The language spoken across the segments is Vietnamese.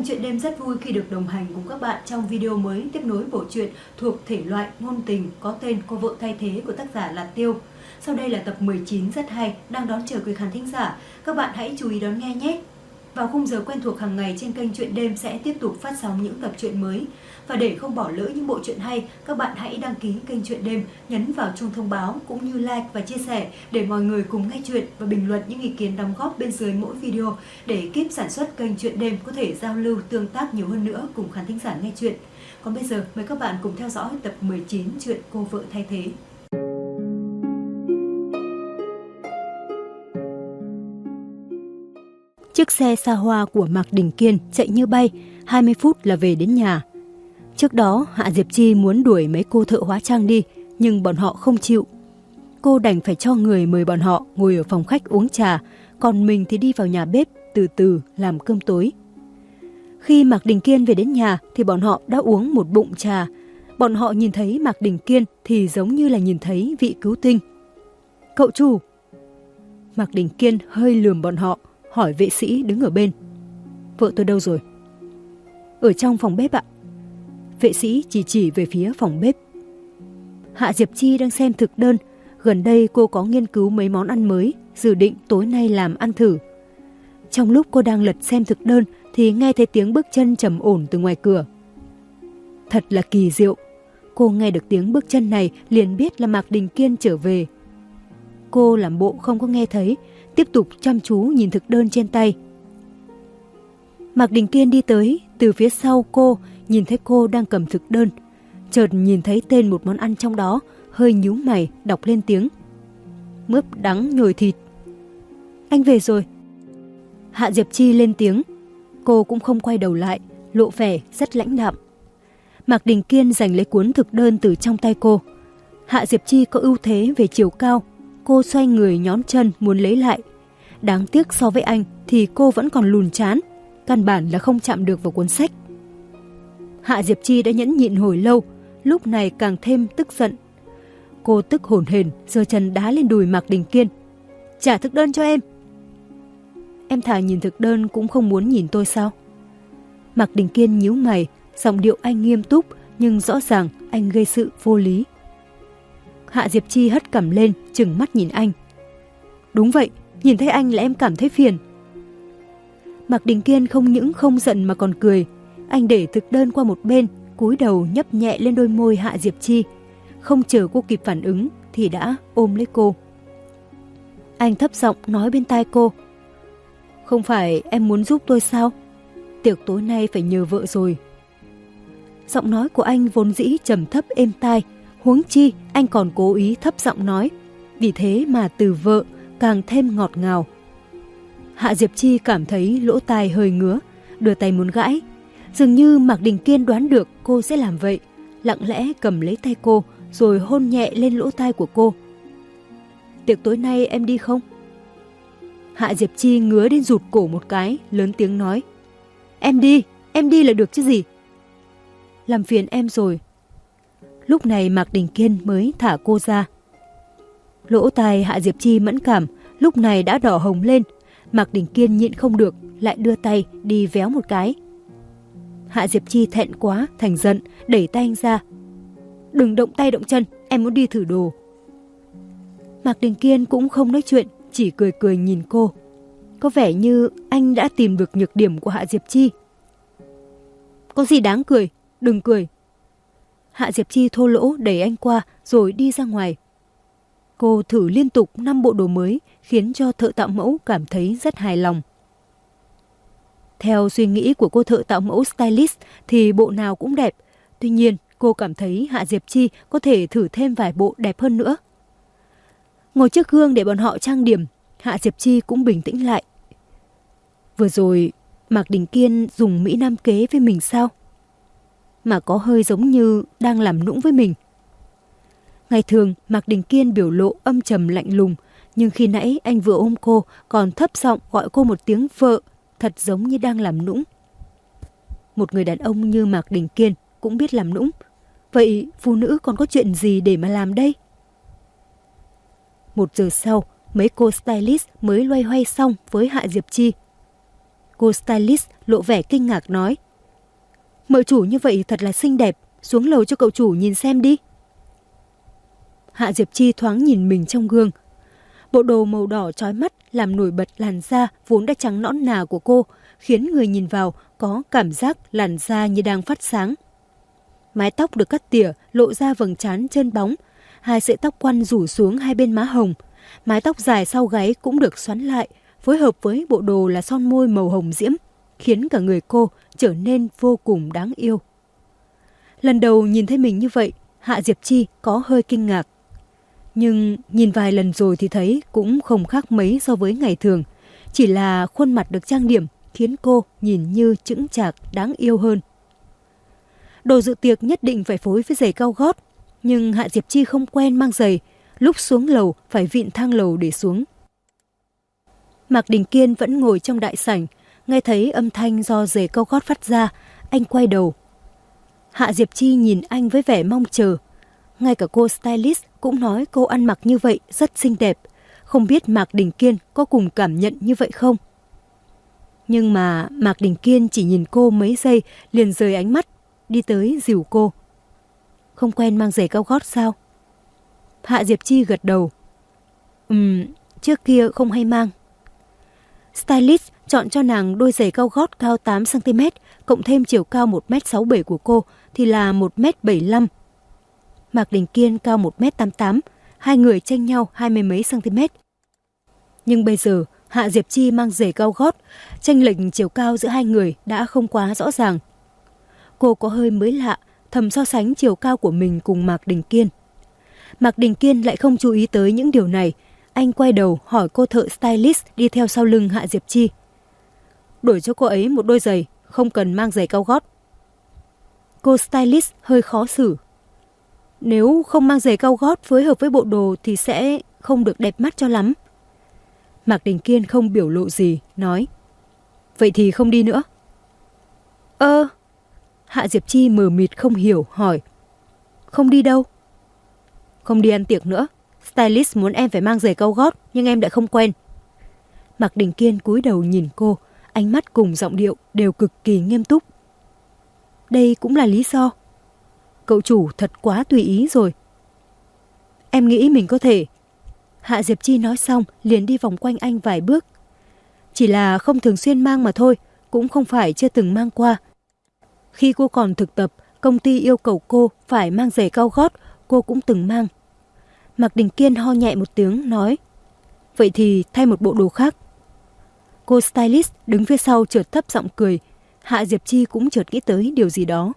Kênh Chuyện Đêm rất vui khi được đồng hành cùng các bạn trong video mới tiếp nối bộ truyện thuộc thể loại ngôn tình có tên Cô vợ thay thế của tác giả là Tiêu. Sau đây là tập 19 rất hay, đang đón chờ quý khán thính giả. Các bạn hãy chú ý đón nghe nhé! Vào khung giờ quen thuộc hàng ngày trên kênh Chuyện Đêm sẽ tiếp tục phát sóng những tập truyện mới. Và để không bỏ lỡ những bộ truyện hay, các bạn hãy đăng ký kênh Chuyện Đêm, nhấn vào chuông thông báo cũng như like và chia sẻ để mọi người cùng nghe chuyện và bình luận những ý kiến đóng góp bên dưới mỗi video để ekip sản xuất kênh Chuyện Đêm có thể giao lưu tương tác nhiều hơn nữa cùng khán thính giả nghe chuyện. Còn bây giờ mời các bạn cùng theo dõi tập 19 chuyện Cô vợ thay thế. Chiếc xe xa hoa của Mạc Đình Kiên chạy như bay, 20 phút là về đến nhà. Trước đó, Hạ Diệp Chi muốn đuổi mấy cô thợ hóa trang đi, nhưng bọn họ không chịu. Cô đành phải cho người mời bọn họ ngồi ở phòng khách uống trà, còn mình thì đi vào nhà bếp từ từ làm cơm tối. Khi Mạc Đình Kiên về đến nhà thì bọn họ đã uống một bụng trà. Bọn họ nhìn thấy Mạc Đình Kiên thì giống như là nhìn thấy vị cứu tinh. "Cậu chủ!" Mạc Đình Kiên hơi lườm bọn họ, hỏi vệ sĩ đứng ở bên. "Vợ tôi đâu rồi?" "Ở trong phòng bếp ạ." Vệ sĩ chỉ về phía phòng bếp. Hạ Diệp Chi đang xem thực đơn. Gần đây cô có nghiên cứu mấy món ăn mới, dự định tối nay làm ăn thử. Trong lúc cô đang lật xem thực đơn thì nghe thấy tiếng bước chân trầm ổn từ ngoài cửa. Thật là kỳ diệu. Cô nghe được tiếng bước chân này liền biết là Mạc Đình Kiên trở về. Cô làm bộ không có nghe thấy, tiếp tục chăm chú nhìn thực đơn trên tay. Mạc Đình Kiên đi tới, từ phía sau cô, nhìn thấy cô đang cầm thực đơn. Chợt nhìn thấy tên một món ăn trong đó, hơi nhíu mày, đọc lên tiếng. "Mướp đắng nhồi thịt." "Anh về rồi." Hạ Diệp Chi lên tiếng. Cô cũng không quay đầu lại, lộ vẻ rất lãnh đạm. Mạc Đình Kiên giành lấy cuốn thực đơn từ trong tay cô. Hạ Diệp Chi có ưu thế về chiều cao. Cô xoay người nhón chân muốn lấy lại. Đáng tiếc so với anh thì cô vẫn còn lùn chán, căn bản là không chạm được vào cuốn sách. Hạ Diệp Chi đã nhẫn nhịn hồi lâu, lúc này càng thêm tức giận. Cô tức hổn hển giơ chân đá lên đùi Mạc Đình Kiên. "Trả thực đơn cho em." "Em thà nhìn thực đơn cũng không muốn nhìn tôi sao?" Mạc Đình Kiên nhíu mày, giọng điệu anh nghiêm túc nhưng rõ ràng anh gây sự vô lý. Hạ Diệp Chi hất cằm lên, trừng mắt nhìn anh. "Đúng vậy, nhìn thấy anh là em cảm thấy phiền." Mạc Đình Kiên không những không giận mà còn cười. Anh để thực đơn qua một bên, cúi đầu nhấp nhẹ lên đôi môi Hạ Diệp Chi. Không chờ cô kịp phản ứng thì đã ôm lấy cô. Anh thấp giọng nói bên tai cô. "Không phải em muốn giúp tôi sao? Tiệc tối nay phải nhờ vợ rồi." Giọng nói của anh vốn dĩ trầm thấp êm tai, huống chi anh còn cố ý thấp giọng nói, vì thế mà từ vợ càng thêm ngọt ngào. Hạ Diệp Chi cảm thấy lỗ tai hơi ngứa, đưa tay muốn gãi. Dường như Mạc Đình Kiên đoán được cô sẽ làm vậy, lặng lẽ cầm lấy tay cô rồi hôn nhẹ lên lỗ tai của cô. "Tiệc tối nay em đi không?" Hạ Diệp Chi ngứa đến rụt cổ một cái, lớn tiếng nói. Em đi là được chứ gì." "Làm phiền em rồi." Lúc này Mạc Đình Kiên mới thả cô ra. Lỗ tai Hạ Diệp Chi mẫn cảm, lúc này đã đỏ hồng lên. Mạc Đình Kiên nhịn không được, lại đưa tay đi véo một cái. Hạ Diệp Chi thẹn quá, thành giận, đẩy tay anh ra. "Đừng động tay động chân, em muốn đi thử đồ." Mạc Đình Kiên cũng không nói chuyện, chỉ cười cười nhìn cô. Có vẻ như anh đã tìm được nhược điểm của Hạ Diệp Chi. "Có gì đáng cười, đừng cười." Hạ Diệp Chi thô lỗ đẩy anh qua rồi đi ra ngoài. Cô thử liên tục 5 bộ đồ mới khiến cho thợ tạo mẫu cảm thấy rất hài lòng. Theo suy nghĩ của cô thợ tạo mẫu stylist thì bộ nào cũng đẹp. Tuy nhiên cô cảm thấy Hạ Diệp Chi có thể thử thêm vài bộ đẹp hơn nữa. Ngồi trước gương để bọn họ trang điểm, Hạ Diệp Chi cũng bình tĩnh lại. Vừa rồi Mạc Đình Kiên dùng Mỹ Nam kế với mình sao? Mà có hơi giống như đang làm nũng với mình. Ngày thường Mạc Đình Kiên biểu lộ âm trầm lạnh lùng, nhưng khi nãy anh vừa ôm cô còn thấp giọng gọi cô một tiếng vợ, thật giống như đang làm nũng. Một người đàn ông như Mạc Đình Kiên cũng biết làm nũng. Vậy phụ nữ còn có chuyện gì để mà làm đây? 1 giờ sau, mấy cô stylist mới loay hoay xong với Hạ Diệp Chi. Cô stylist lộ vẻ kinh ngạc nói: Mợ chủ như vậy thật là xinh đẹp, xuống lầu cho cậu chủ nhìn xem đi. Hạ Diệp Chi thoáng nhìn mình trong gương. Bộ đồ màu đỏ chói mắt làm nổi bật làn da vốn đã trắng nõn nà của cô, khiến người nhìn vào có cảm giác làn da như đang phát sáng. Mái tóc được cắt tỉa lộ ra vầng trán trơn bóng, hai sợi tóc quăn rủ xuống hai bên má hồng. Mái tóc dài sau gáy cũng được xoắn lại, phối hợp với bộ đồ là son môi màu hồng diễm, khiến cả người cô trở nên vô cùng đáng yêu. Lần đầu nhìn thấy mình như vậy, Hạ Diệp Chi có hơi kinh ngạc. Nhưng nhìn vài lần rồi thì thấy cũng không khác mấy so với ngày thường. Chỉ là khuôn mặt được trang điểm khiến cô nhìn như chững chạc đáng yêu hơn. Đồ dự tiệc nhất định phải phối với giày cao gót, nhưng Hạ Diệp Chi không quen mang giày, lúc xuống lầu phải vịn thang lầu để xuống. Mạc Đình Kiên vẫn ngồi trong đại sảnh, nghe thấy âm thanh do giày cao gót phát ra, anh quay đầu. Hạ Diệp Chi nhìn anh với vẻ mong chờ. Ngay cả cô stylist cũng nói cô ăn mặc như vậy rất xinh đẹp. Không biết Mạc Đình Kiên có cùng cảm nhận như vậy không? Nhưng mà Mạc Đình Kiên chỉ nhìn cô mấy giây liền rời ánh mắt, đi tới dìu cô. Không quen mang giày cao gót sao? Hạ Diệp Chi gật đầu. Trước kia không hay mang. Stylist chọn cho nàng đôi giày cao gót cao 8cm, cộng thêm chiều cao 1m67 của cô thì là 1m75. Mạc Đình Kiên cao 1m88, hai người chênh nhau 20 mấy cm. Nhưng bây giờ Hạ Diệp Chi mang giày cao gót, chênh lệch chiều cao giữa hai người đã không quá rõ ràng. Cô có hơi mới lạ, thầm so sánh chiều cao của mình cùng Mạc Đình Kiên. Mạc Đình Kiên lại không chú ý tới những điều này. Anh quay đầu hỏi cô thợ stylist đi theo sau lưng Hạ Diệp Chi. Đổi cho cô ấy một đôi giày, không cần mang giày cao gót. Cô stylist hơi khó xử. Nếu không mang giày cao gót phối hợp với bộ đồ thì sẽ không được đẹp mắt cho lắm. Mạc Đình Kiên không biểu lộ gì, nói. Vậy thì không đi nữa. Hạ Diệp Chi mờ mịt không hiểu, hỏi. Không đi đâu? Không đi ăn tiệc nữa. Stylist muốn em phải mang giày cao gót, nhưng em lại không quen. Mạc Đình Kiên cúi đầu nhìn cô, ánh mắt cùng giọng điệu đều cực kỳ nghiêm túc. Đây cũng là lý do. Cậu chủ thật quá tùy ý rồi. Em nghĩ mình có thể. Hạ Diệp Chi nói xong liền đi vòng quanh anh vài bước. Chỉ là không thường xuyên mang mà thôi, cũng không phải chưa từng mang qua. Khi cô còn thực tập, công ty yêu cầu cô phải mang giày cao gót, cô cũng từng mang. Mạc Đình Kiên ho nhẹ một tiếng, nói. Vậy thì thay một bộ đồ khác. Cô stylist đứng phía sau chợt thấp giọng cười. Hạ Diệp Chi cũng chợt nghĩ tới điều gì đó.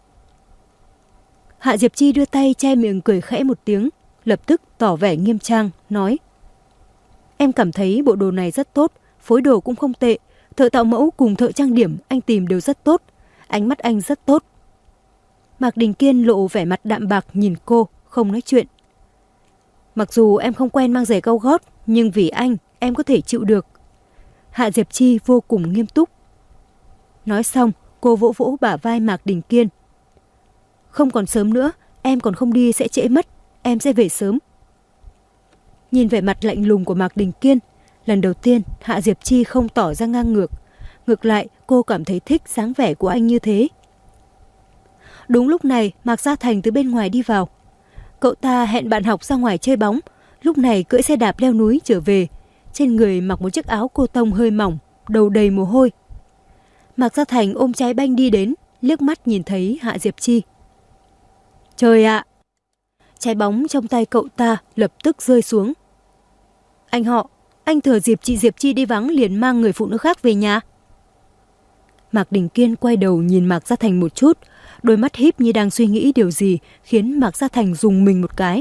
Hạ Diệp Chi đưa tay che miệng cười khẽ một tiếng, lập tức tỏ vẻ nghiêm trang, nói. Em cảm thấy bộ đồ này rất tốt, phối đồ cũng không tệ, thợ tạo mẫu cùng thợ trang điểm anh tìm đều rất tốt, ánh mắt anh rất tốt. Mạc Đình Kiên lộ vẻ mặt đạm bạc nhìn cô, không nói chuyện. Mặc dù em không quen mang giày cao gót, nhưng vì anh, em có thể chịu được. Hạ Diệp Chi vô cùng nghiêm túc. Nói xong, cô vỗ vỗ bả vai Mạc Đình Kiên. Không còn sớm nữa, em còn không đi sẽ trễ mất, em sẽ về sớm. Nhìn vẻ mặt lạnh lùng của Mạc Đình Kiên, lần đầu tiên Hạ Diệp Chi không tỏ ra ngang ngược. Ngược lại, cô cảm thấy thích dáng vẻ của anh như thế. Đúng lúc này, Mạc Gia Thành từ bên ngoài đi vào. Cậu ta hẹn bạn học ra ngoài chơi bóng, lúc này cưỡi xe đạp leo núi trở về. Trên người mặc một chiếc áo cô tông hơi mỏng, đầu đầy mồ hôi. Mạc Gia Thành ôm trái banh đi đến, liếc mắt nhìn thấy Hạ Diệp Chi. Trời ạ! Trái bóng trong tay cậu ta lập tức rơi xuống. Anh họ, anh thừa dịp chị Diệp Chi đi vắng liền mang người phụ nữ khác về nhà. Mạc Đình Kiên quay đầu nhìn Mạc Gia Thành một chút, đôi mắt híp như đang suy nghĩ điều gì, khiến Mạc Gia Thành rùng mình một cái.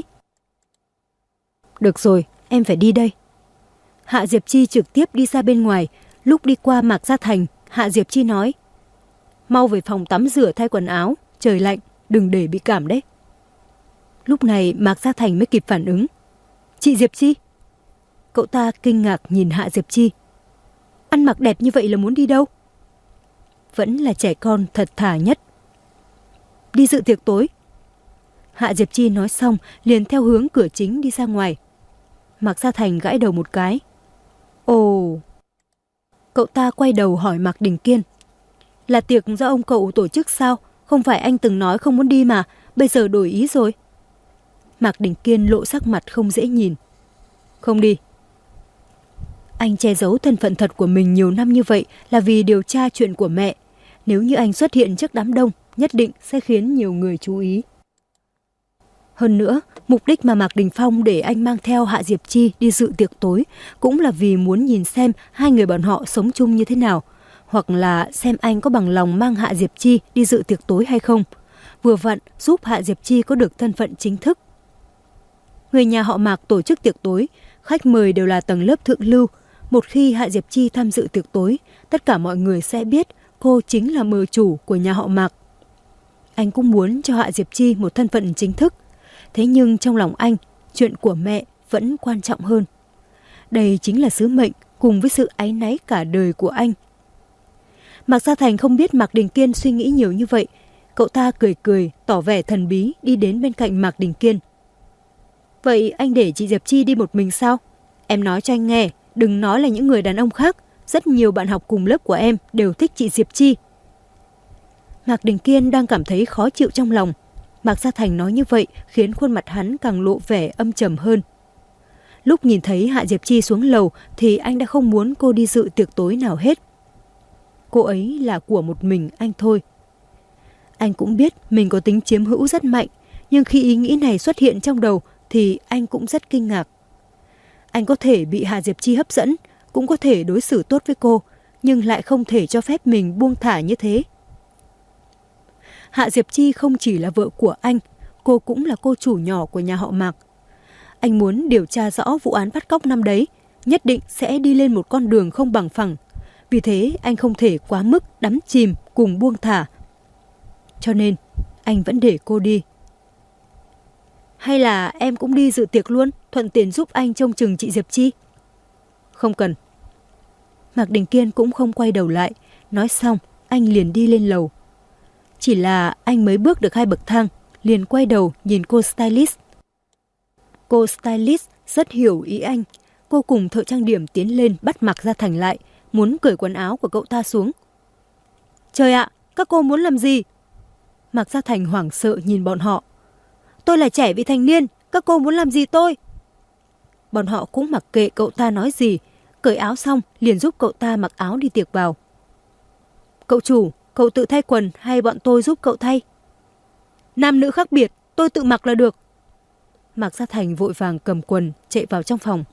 Được rồi, em phải đi đây. Hạ Diệp Chi trực tiếp đi ra bên ngoài. Lúc đi qua Mạc Gia Thành, Hạ Diệp Chi nói. Mau về phòng tắm rửa thay quần áo, trời lạnh, đừng để bị cảm đấy. Lúc này Mạc Gia Thành mới kịp phản ứng. Chị Diệp Chi? Cậu ta kinh ngạc nhìn Hạ Diệp Chi. Ăn mặc đẹp như vậy là muốn đi đâu? Vẫn là trẻ con thật thà nhất. Đi dự tiệc tối. Hạ Diệp Chi nói xong liền theo hướng cửa chính đi ra ngoài. Mạc Gia Thành gãi đầu một cái. Ồ. Cậu ta quay đầu hỏi Mạc Đình Kiên. Là tiệc do ông cậu tổ chức sao? Không phải anh từng nói không muốn đi mà, bây giờ đổi ý rồi. Mạc Đình Kiên lộ sắc mặt không dễ nhìn. Không đi. Anh che giấu thân phận thật của mình nhiều năm như vậy là vì điều tra chuyện của mẹ. Nếu như anh xuất hiện trước đám đông, nhất định sẽ khiến nhiều người chú ý. Hơn nữa, mục đích mà Mạc Đình Phong để anh mang theo Hạ Diệp Chi đi dự tiệc tối cũng là vì muốn nhìn xem hai người bọn họ sống chung như thế nào, hoặc là xem anh có bằng lòng mang Hạ Diệp Chi đi dự tiệc tối hay không. Vừa vặn giúp Hạ Diệp Chi có được thân phận chính thức. Người nhà họ Mạc tổ chức tiệc tối, khách mời đều là tầng lớp thượng lưu. Một khi Hạ Diệp Chi tham dự tiệc tối, tất cả mọi người sẽ biết cô chính là mờ chủ của nhà họ Mạc. Anh cũng muốn cho Hạ Diệp Chi một thân phận chính thức. Thế nhưng trong lòng anh, chuyện của mẹ vẫn quan trọng hơn. Đây chính là sứ mệnh cùng với sự áy náy cả đời của anh. Mạc Gia Thành không biết Mạc Đình Kiên suy nghĩ nhiều như vậy. Cậu ta cười cười, tỏ vẻ thần bí đi đến bên cạnh Mạc Đình Kiên. Vậy anh để chị Diệp Chi đi một mình sao? Em nói cho anh nghe, đừng nói là những người đàn ông khác. Rất nhiều bạn học cùng lớp của em đều thích chị Diệp Chi. Mạc Đình Kiên đang cảm thấy khó chịu trong lòng. Mạc Gia Thành nói như vậy khiến khuôn mặt hắn càng lộ vẻ âm trầm hơn. Lúc nhìn thấy Hạ Diệp Chi xuống lầu thì anh đã không muốn cô đi dự tiệc tối nào hết. Cô ấy là của một mình anh thôi. Anh cũng biết mình có tính chiếm hữu rất mạnh, nhưng khi ý nghĩ này xuất hiện trong đầu thì anh cũng rất kinh ngạc. Anh có thể bị Hạ Diệp Chi hấp dẫn, cũng có thể đối xử tốt với cô, nhưng lại không thể cho phép mình buông thả như thế. Hạ Diệp Chi không chỉ là vợ của anh, cô cũng là cô chủ nhỏ của nhà họ Mạc. Anh muốn điều tra rõ vụ án bắt cóc năm đấy, nhất định sẽ đi lên một con đường không bằng phẳng. Vì thế anh không thể quá mức đắm chìm cùng buông thả. Cho nên anh vẫn để cô đi. Hay là em cũng đi dự tiệc luôn, thuận tiện giúp anh trông chừng chị Diệp Chi? Không cần. Mạc Đình Kiên cũng không quay đầu lại. Nói xong anh liền đi lên lầu. Chỉ là anh mới bước được 2 bậc thang, liền quay đầu nhìn cô stylist. Cô stylist rất hiểu ý anh. Cô cùng thợ trang điểm tiến lên bắt Mạc Gia Thành lại, muốn cởi quần áo của cậu ta xuống. Trời ạ, các cô muốn làm gì? Mạc Gia Thành hoảng sợ nhìn bọn họ. Tôi là trẻ vị thành niên, các cô muốn làm gì tôi? Bọn họ cũng mặc kệ cậu ta nói gì, cởi áo xong liền giúp cậu ta mặc áo đi tiệc vào. Cậu chủ, cậu tự thay quần hay bọn tôi giúp cậu thay? Nam nữ khác biệt, tôi tự mặc là được. Mạc Gia Thành vội vàng cầm quần chạy vào trong phòng.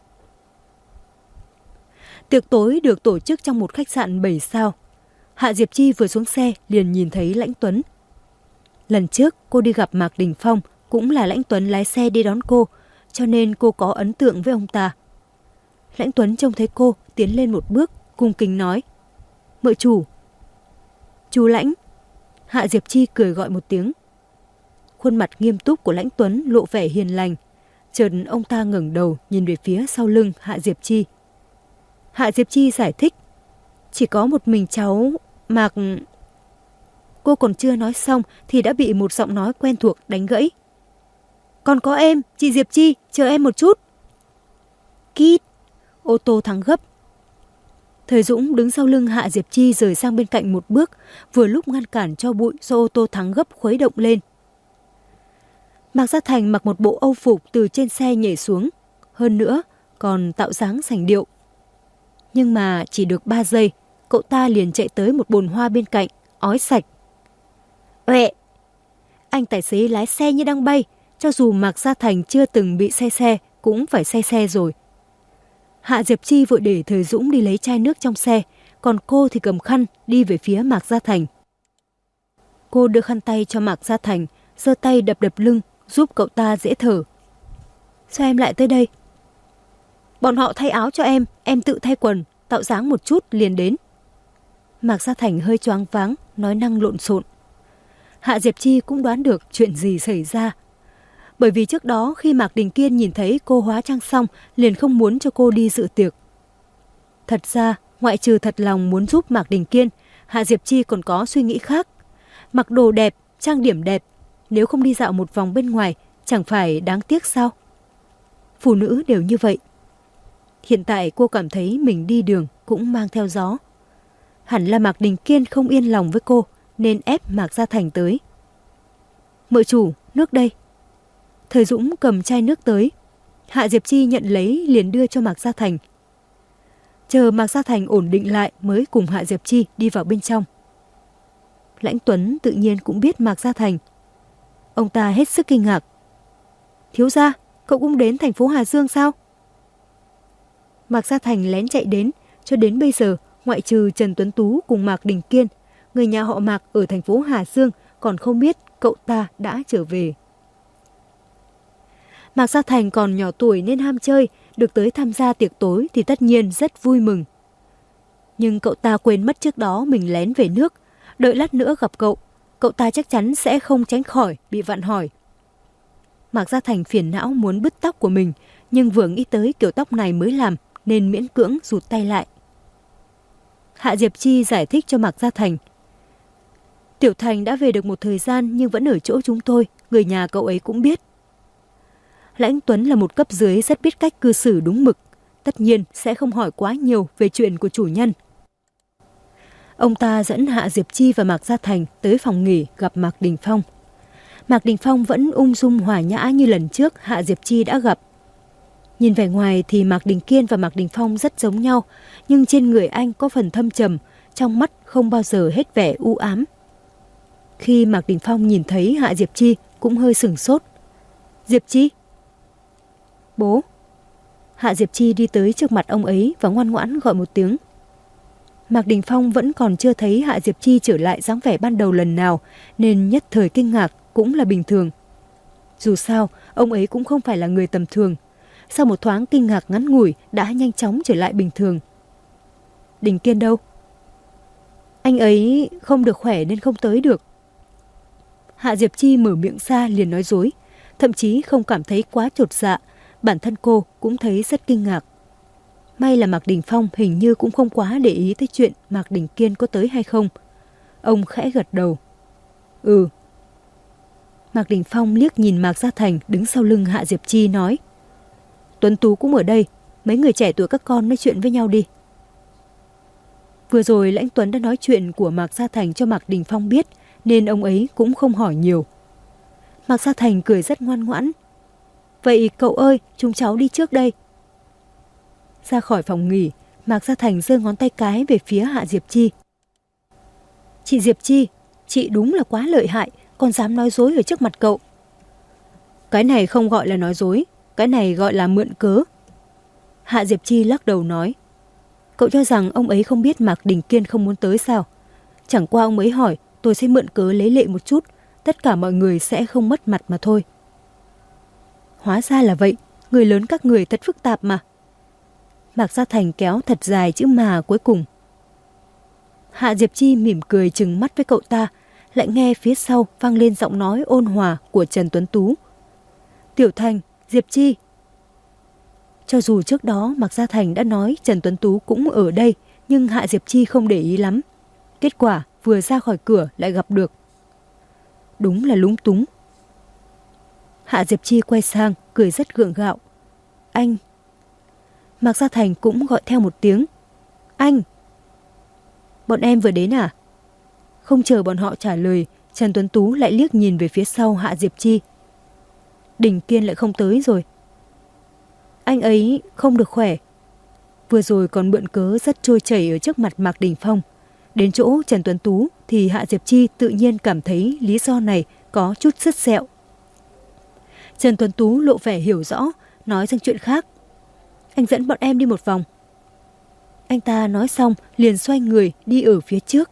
Tiệc tối được tổ chức trong một khách sạn 7 sao. Hạ Diệp Chi vừa xuống xe liền nhìn thấy Lãnh Tuấn. Lần trước cô đi gặp Mạc Đình Phong cũng là Lãnh Tuấn lái xe đi đón cô, cho nên cô có ấn tượng với ông ta. Lãnh Tuấn trông thấy cô tiến lên một bước, cung kính nói: Mợ chủ. Chú Lãnh. Hạ Diệp Chi cười gọi một tiếng. Khuôn mặt nghiêm túc của Lãnh Tuấn lộ vẻ hiền lành. Chợt ông ta ngẩng đầu nhìn về phía sau lưng Hạ Diệp Chi. Hạ Diệp Chi giải thích: Chỉ có một mình cháu, Mạc... Cô còn chưa nói xong thì đã bị một giọng nói quen thuộc đánh gãy. Còn có em, chị Diệp Chi, chờ em một chút. Kít. Ô tô thắng gấp. Thời Dũng đứng sau lưng Hạ Diệp Chi rời sang bên cạnh một bước, vừa lúc ngăn cản cho bụi do ô tô thắng gấp khuấy động lên. Mạc Gia Thành mặc một bộ âu phục từ trên xe nhảy xuống, hơn nữa còn tạo dáng sành điệu. Nhưng mà chỉ được 3 giây, cậu ta liền chạy tới một bồn hoa bên cạnh, ói sạch. Uệ! Anh tài xế lái xe như đang bay, cho dù Mạc Gia Thành chưa từng bị say xe cũng phải say xe rồi. Hạ Diệp Chi vội để Thời Dũng đi lấy chai nước trong xe, còn cô thì cầm khăn đi về phía Mạc Gia Thành. Cô đưa khăn tay cho Mạc Gia Thành, giơ tay đập đập lưng, giúp cậu ta dễ thở. Sao em lại tới đây? Bọn họ thay áo cho em tự thay quần, tạo dáng một chút liền đến. Mạc Gia Thành hơi choáng váng, nói năng lộn xộn. Hạ Diệp Chi cũng đoán được chuyện gì xảy ra. Bởi vì trước đó khi Mạc Đình Kiên nhìn thấy cô hóa trang xong liền không muốn cho cô đi dự tiệc. Thật ra, ngoại trừ thật lòng muốn giúp Mạc Đình Kiên, Hạ Diệp Chi còn có suy nghĩ khác. Mặc đồ đẹp, trang điểm đẹp, nếu không đi dạo một vòng bên ngoài, chẳng phải đáng tiếc sao? Phụ nữ đều như vậy. Hiện tại cô cảm thấy mình đi đường cũng mang theo gió. Hẳn là Mạc Đình Kiên không yên lòng với cô nên ép Mạc Gia Thành tới. Mợ chủ, nước đây. Thời Dũng cầm chai nước tới. Hạ Diệp Chi nhận lấy liền đưa cho Mạc Gia Thành. Chờ Mạc Gia Thành ổn định lại mới cùng Hạ Diệp Chi đi vào bên trong. Lãnh Tuấn tự nhiên cũng biết Mạc Gia Thành. Ông ta hết sức kinh ngạc. Thiếu gia, cậu cũng đến thành phố Hà Dương sao? Mạc Gia Thành lén chạy đến, cho đến bây giờ, ngoại trừ Trần Tuấn Tú cùng Mạc Đình Kiên, người nhà họ Mạc ở thành phố Hà Dương còn không biết cậu ta đã trở về. Mạc Gia Thành còn nhỏ tuổi nên ham chơi, được tới tham gia tiệc tối thì tất nhiên rất vui mừng. Nhưng cậu ta quên mất trước đó mình lén về nước, đợi lát nữa gặp cậu ta chắc chắn sẽ không tránh khỏi bị vặn hỏi. Mạc Gia Thành phiền não muốn bứt tóc của mình, nhưng vừa nghĩ tới kiểu tóc này mới làm nên miễn cưỡng rụt tay lại. Hạ Diệp Chi giải thích cho Mạc Gia Thành. Tiểu Thành đã về được một thời gian nhưng vẫn ở chỗ chúng tôi, người nhà cậu ấy cũng biết. Lãnh Tuấn là một cấp dưới rất biết cách cư xử đúng mực, tất nhiên sẽ không hỏi quá nhiều về chuyện của chủ nhân. Ông ta dẫn Hạ Diệp Chi và Mạc Gia Thành tới phòng nghỉ gặp Mạc Đình Phong. Mạc Đình Phong vẫn ung dung hòa nhã như lần trước Hạ Diệp Chi đã gặp. Nhìn vẻ ngoài thì Mạc Đình Kiên và Mạc Đình Phong rất giống nhau, nhưng trên người anh có phần thâm trầm, trong mắt không bao giờ hết vẻ u ám. Khi Mạc Đình Phong nhìn thấy Hạ Diệp Chi cũng hơi sửng sốt. Diệp Chi? Bố. Hạ Diệp Chi đi tới trước mặt ông ấy và ngoan ngoãn gọi một tiếng. Mạc Đình Phong vẫn còn chưa thấy Hạ Diệp Chi trở lại dáng vẻ ban đầu lần nào, nên nhất thời kinh ngạc cũng là bình thường. Dù sao, ông ấy cũng không phải là người tầm thường. Sau một thoáng kinh ngạc ngắn ngủi đã nhanh chóng trở lại bình thường. Đình Kiên đâu? Anh ấy không được khỏe nên không tới được. Hạ Diệp Chi mở miệng ra liền nói dối, thậm chí không cảm thấy quá chột dạ, bản thân cô cũng thấy rất kinh ngạc. May là Mạc Đình Phong hình như cũng không quá để ý tới chuyện Mạc Đình Kiên có tới hay không. Ông khẽ gật đầu. Ừ. Mạc Đình Phong liếc nhìn Mạc Gia Thành đứng sau lưng Hạ Diệp Chi nói. Tuấn Tú cũng ở đây, mấy người trẻ tuổi các con nói chuyện với nhau đi. Vừa rồi Lãnh Tuấn đã nói chuyện của Mạc Gia Thành cho Mạc Đình Phong biết, nên ông ấy cũng không hỏi nhiều. Mạc Gia Thành cười rất ngoan ngoãn. Vậy cậu ơi, chúng cháu đi trước đây. Ra khỏi phòng nghỉ, Mạc Gia Thành giơ ngón tay cái về phía Hạ Diệp Chi. Chị Diệp Chi, chị đúng là quá lợi hại, còn dám nói dối ở trước mặt cậu. Cái này không gọi là nói dối, cái này gọi là mượn cớ. Hạ Diệp Chi lắc đầu nói. Cậu cho rằng ông ấy không biết Mạc Đình Kiên không muốn tới sao? Chẳng qua ông ấy hỏi, tôi sẽ mượn cớ lấy lệ một chút, tất cả mọi người sẽ không mất mặt mà thôi. Hóa ra là vậy, người lớn các người thật phức tạp mà. Mạc Gia Thành kéo thật dài chữ mà cuối cùng. Hạ Diệp Chi mỉm cười trừng mắt với cậu ta, lại nghe phía sau vang lên giọng nói ôn hòa của Trần Tuấn Tú. Tiểu Thành, Diệp Chi. Cho dù trước đó Mạc Gia Thành đã nói Trần Tuấn Tú cũng ở đây, nhưng Hạ Diệp Chi không để ý lắm. Kết quả vừa ra khỏi cửa lại gặp được. Đúng là lúng túng. Hạ Diệp Chi quay sang, cười rất gượng gạo. Anh. Mạc Gia Thành cũng gọi theo một tiếng. Anh. Bọn em vừa đến à? Không chờ bọn họ trả lời, Trần Tuấn Tú lại liếc nhìn về phía sau Hạ Diệp Chi. Đình Kiên lại không tới rồi. Anh ấy không được khỏe. Vừa rồi còn mượn cớ rất trôi chảy ở trước mặt Mạc Đình Phong. Đến chỗ Trần Tuấn Tú thì Hạ Diệp Chi tự nhiên cảm thấy lý do này có chút sứt sẹo. Trần Tuấn Tú lộ vẻ hiểu rõ, nói sang chuyện khác. Anh dẫn bọn em đi một vòng. Anh ta nói xong liền xoay người đi ở phía trước.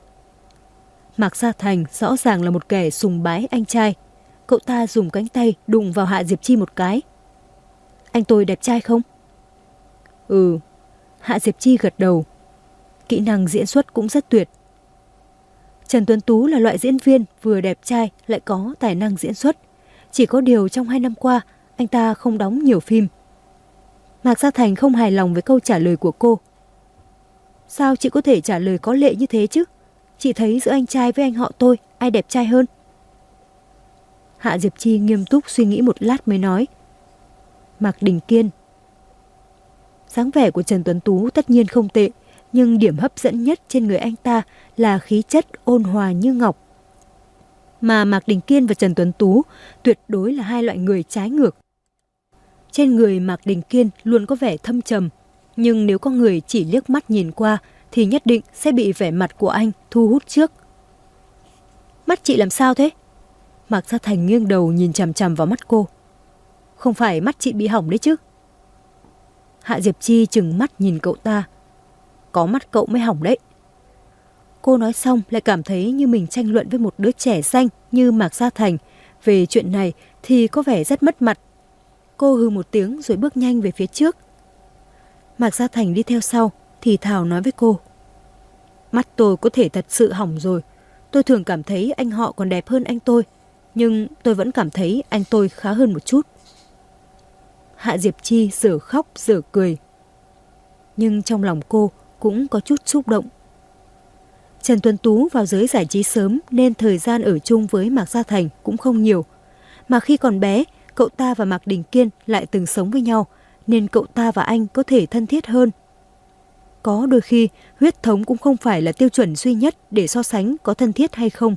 Mạc Gia Thành rõ ràng là một kẻ sùng bái anh trai. Cậu ta dùng cánh tay đụng vào Hạ Diệp Chi một cái. Anh tôi đẹp trai không? Ừ. Hạ Diệp Chi gật đầu. Kỹ năng diễn xuất cũng rất tuyệt. Trần Tuấn Tú là loại diễn viên vừa đẹp trai lại có tài năng diễn xuất. Chỉ có điều trong 2 năm qua anh ta không đóng nhiều phim. Mạc Gia Thành không hài lòng với câu trả lời của cô. Sao chị có thể trả lời có lệ như thế chứ? Chị thấy giữa anh trai với anh họ tôi ai đẹp trai hơn? Hạ Diệp Chi nghiêm túc suy nghĩ một lát mới nói. Mạc Đình Kiên. Dáng vẻ của Trần Tuấn Tú tất nhiên không tệ, nhưng điểm hấp dẫn nhất trên người anh ta là khí chất ôn hòa như ngọc. Mà Mạc Đình Kiên và Trần Tuấn Tú tuyệt đối là hai loại người trái ngược. Trên người Mạc Đình Kiên luôn có vẻ thâm trầm, nhưng nếu có người chỉ liếc mắt nhìn qua thì nhất định sẽ bị vẻ mặt của anh thu hút trước. Mắt chị làm sao thế? Mạc Gia Thành nghiêng đầu nhìn chằm chằm vào mắt cô. Không phải mắt chị bị hỏng đấy chứ? Hạ Diệp Chi trừng mắt nhìn cậu ta. Có mắt cậu mới hỏng đấy. Cô nói xong lại cảm thấy như mình tranh luận với một đứa trẻ xanh như Mạc Gia Thành. Về chuyện này thì có vẻ rất mất mặt. Cô hừ một tiếng rồi bước nhanh về phía trước. Mạc Gia Thành đi theo sau, thì thào nói với cô. Mắt tôi có thể thật sự hỏng rồi. Tôi thường cảm thấy anh họ còn đẹp hơn anh tôi, nhưng tôi vẫn cảm thấy anh tôi khá hơn một chút. Hạ Diệp Chi dở khóc dở cười. Nhưng trong lòng cô cũng có chút xúc động. Trần Tuấn Tú vào giới giải trí sớm nên thời gian ở chung với Mạc Gia Thành cũng không nhiều. Mà khi còn bé, cậu ta và Mạc Đình Kiên lại từng sống với nhau, nên cậu ta và anh có thể thân thiết hơn. Có đôi khi, huyết thống cũng không phải là tiêu chuẩn duy nhất để so sánh có thân thiết hay không.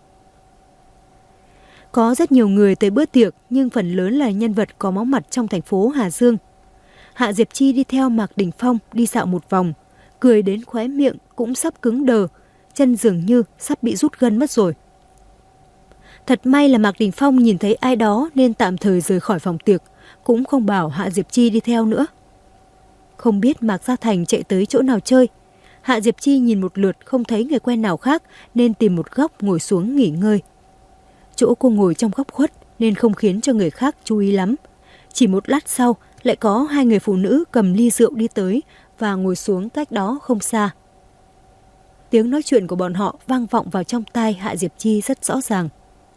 Có rất nhiều người tới bữa tiệc, nhưng phần lớn là nhân vật có máu mặt trong thành phố Hà Dương. Hạ Diệp Chi đi theo Mạc Đình Phong đi dạo một vòng, cười đến khóe miệng cũng sắp cứng đờ, chân dường như sắp bị rút gân mất rồi. Thật may là Mạc Đình Phong nhìn thấy ai đó nên tạm thời rời khỏi phòng tiệc, cũng không bảo Hạ Diệp Chi đi theo nữa. Không biết Mạc Gia Thành chạy tới chỗ nào chơi. Hạ Diệp Chi nhìn một lượt không thấy người quen nào khác nên tìm một góc ngồi xuống nghỉ ngơi. Chỗ cô ngồi trong góc khuất nên không khiến cho người khác chú ý lắm. Chỉ một lát sau lại có hai người phụ nữ cầm ly rượu đi tới và ngồi xuống cách đó không xa. Tiếng nói chuyện của bọn họ vang vọng vào trong tai Hạ Diệp Chi rất rõ ràng.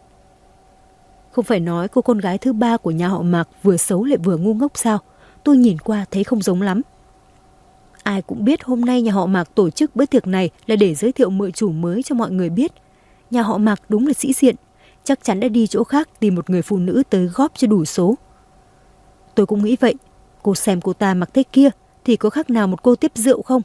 Không phải nói cô con gái thứ ba của nhà họ Mạc vừa xấu lại vừa ngu ngốc sao? Tôi nhìn qua thấy không giống lắm. Ai cũng biết hôm nay nhà họ Mạc tổ chức bữa tiệc này là để giới thiệu mợ chủ mới cho mọi người biết. Nhà họ Mạc đúng là sĩ diện, chắc chắn đã đi chỗ khác tìm một người phụ nữ tới góp cho đủ số. Tôi cũng nghĩ vậy. Cô xem cô ta mặc thế kia thì có khác nào một cô tiếp rượu không?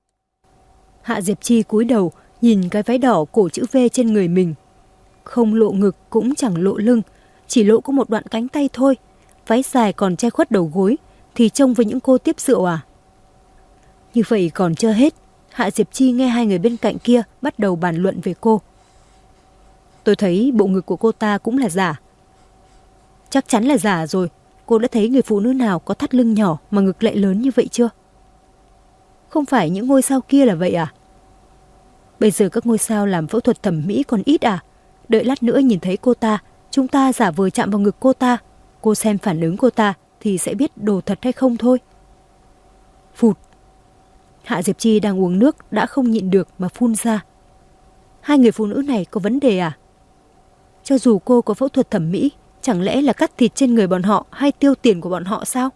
Hạ Diệp Chi cúi đầu nhìn cái váy đỏ cổ chữ V trên người mình. Không lộ ngực cũng chẳng lộ lưng, chỉ lộ có một đoạn cánh tay thôi. Váy dài còn che khuất đầu gối thì trông với những cô tiếp rượu à? Như vậy còn chưa hết, Hạ Diệp Chi nghe hai người bên cạnh kia bắt đầu bàn luận về cô. Tôi thấy bộ ngực của cô ta cũng là giả. Chắc chắn là giả rồi. Cô đã thấy người phụ nữ nào có thắt lưng nhỏ mà ngực lại lớn như vậy chưa? Không phải những ngôi sao kia là vậy à? Bây giờ các ngôi sao làm phẫu thuật thẩm mỹ còn ít à? Đợi lát nữa nhìn thấy cô ta, chúng ta giả vờ chạm vào ngực cô ta. Cô xem phản ứng cô ta thì sẽ biết đồ thật hay không thôi. Phụt. Hạ Diệp Chi đang uống nước đã không nhịn được mà phun ra. Hai người phụ nữ này có vấn đề à? Cho dù cô có phẫu thuật thẩm mỹ, chẳng lẽ là cắt thịt trên người bọn họ hay tiêu tiền của bọn họ sao?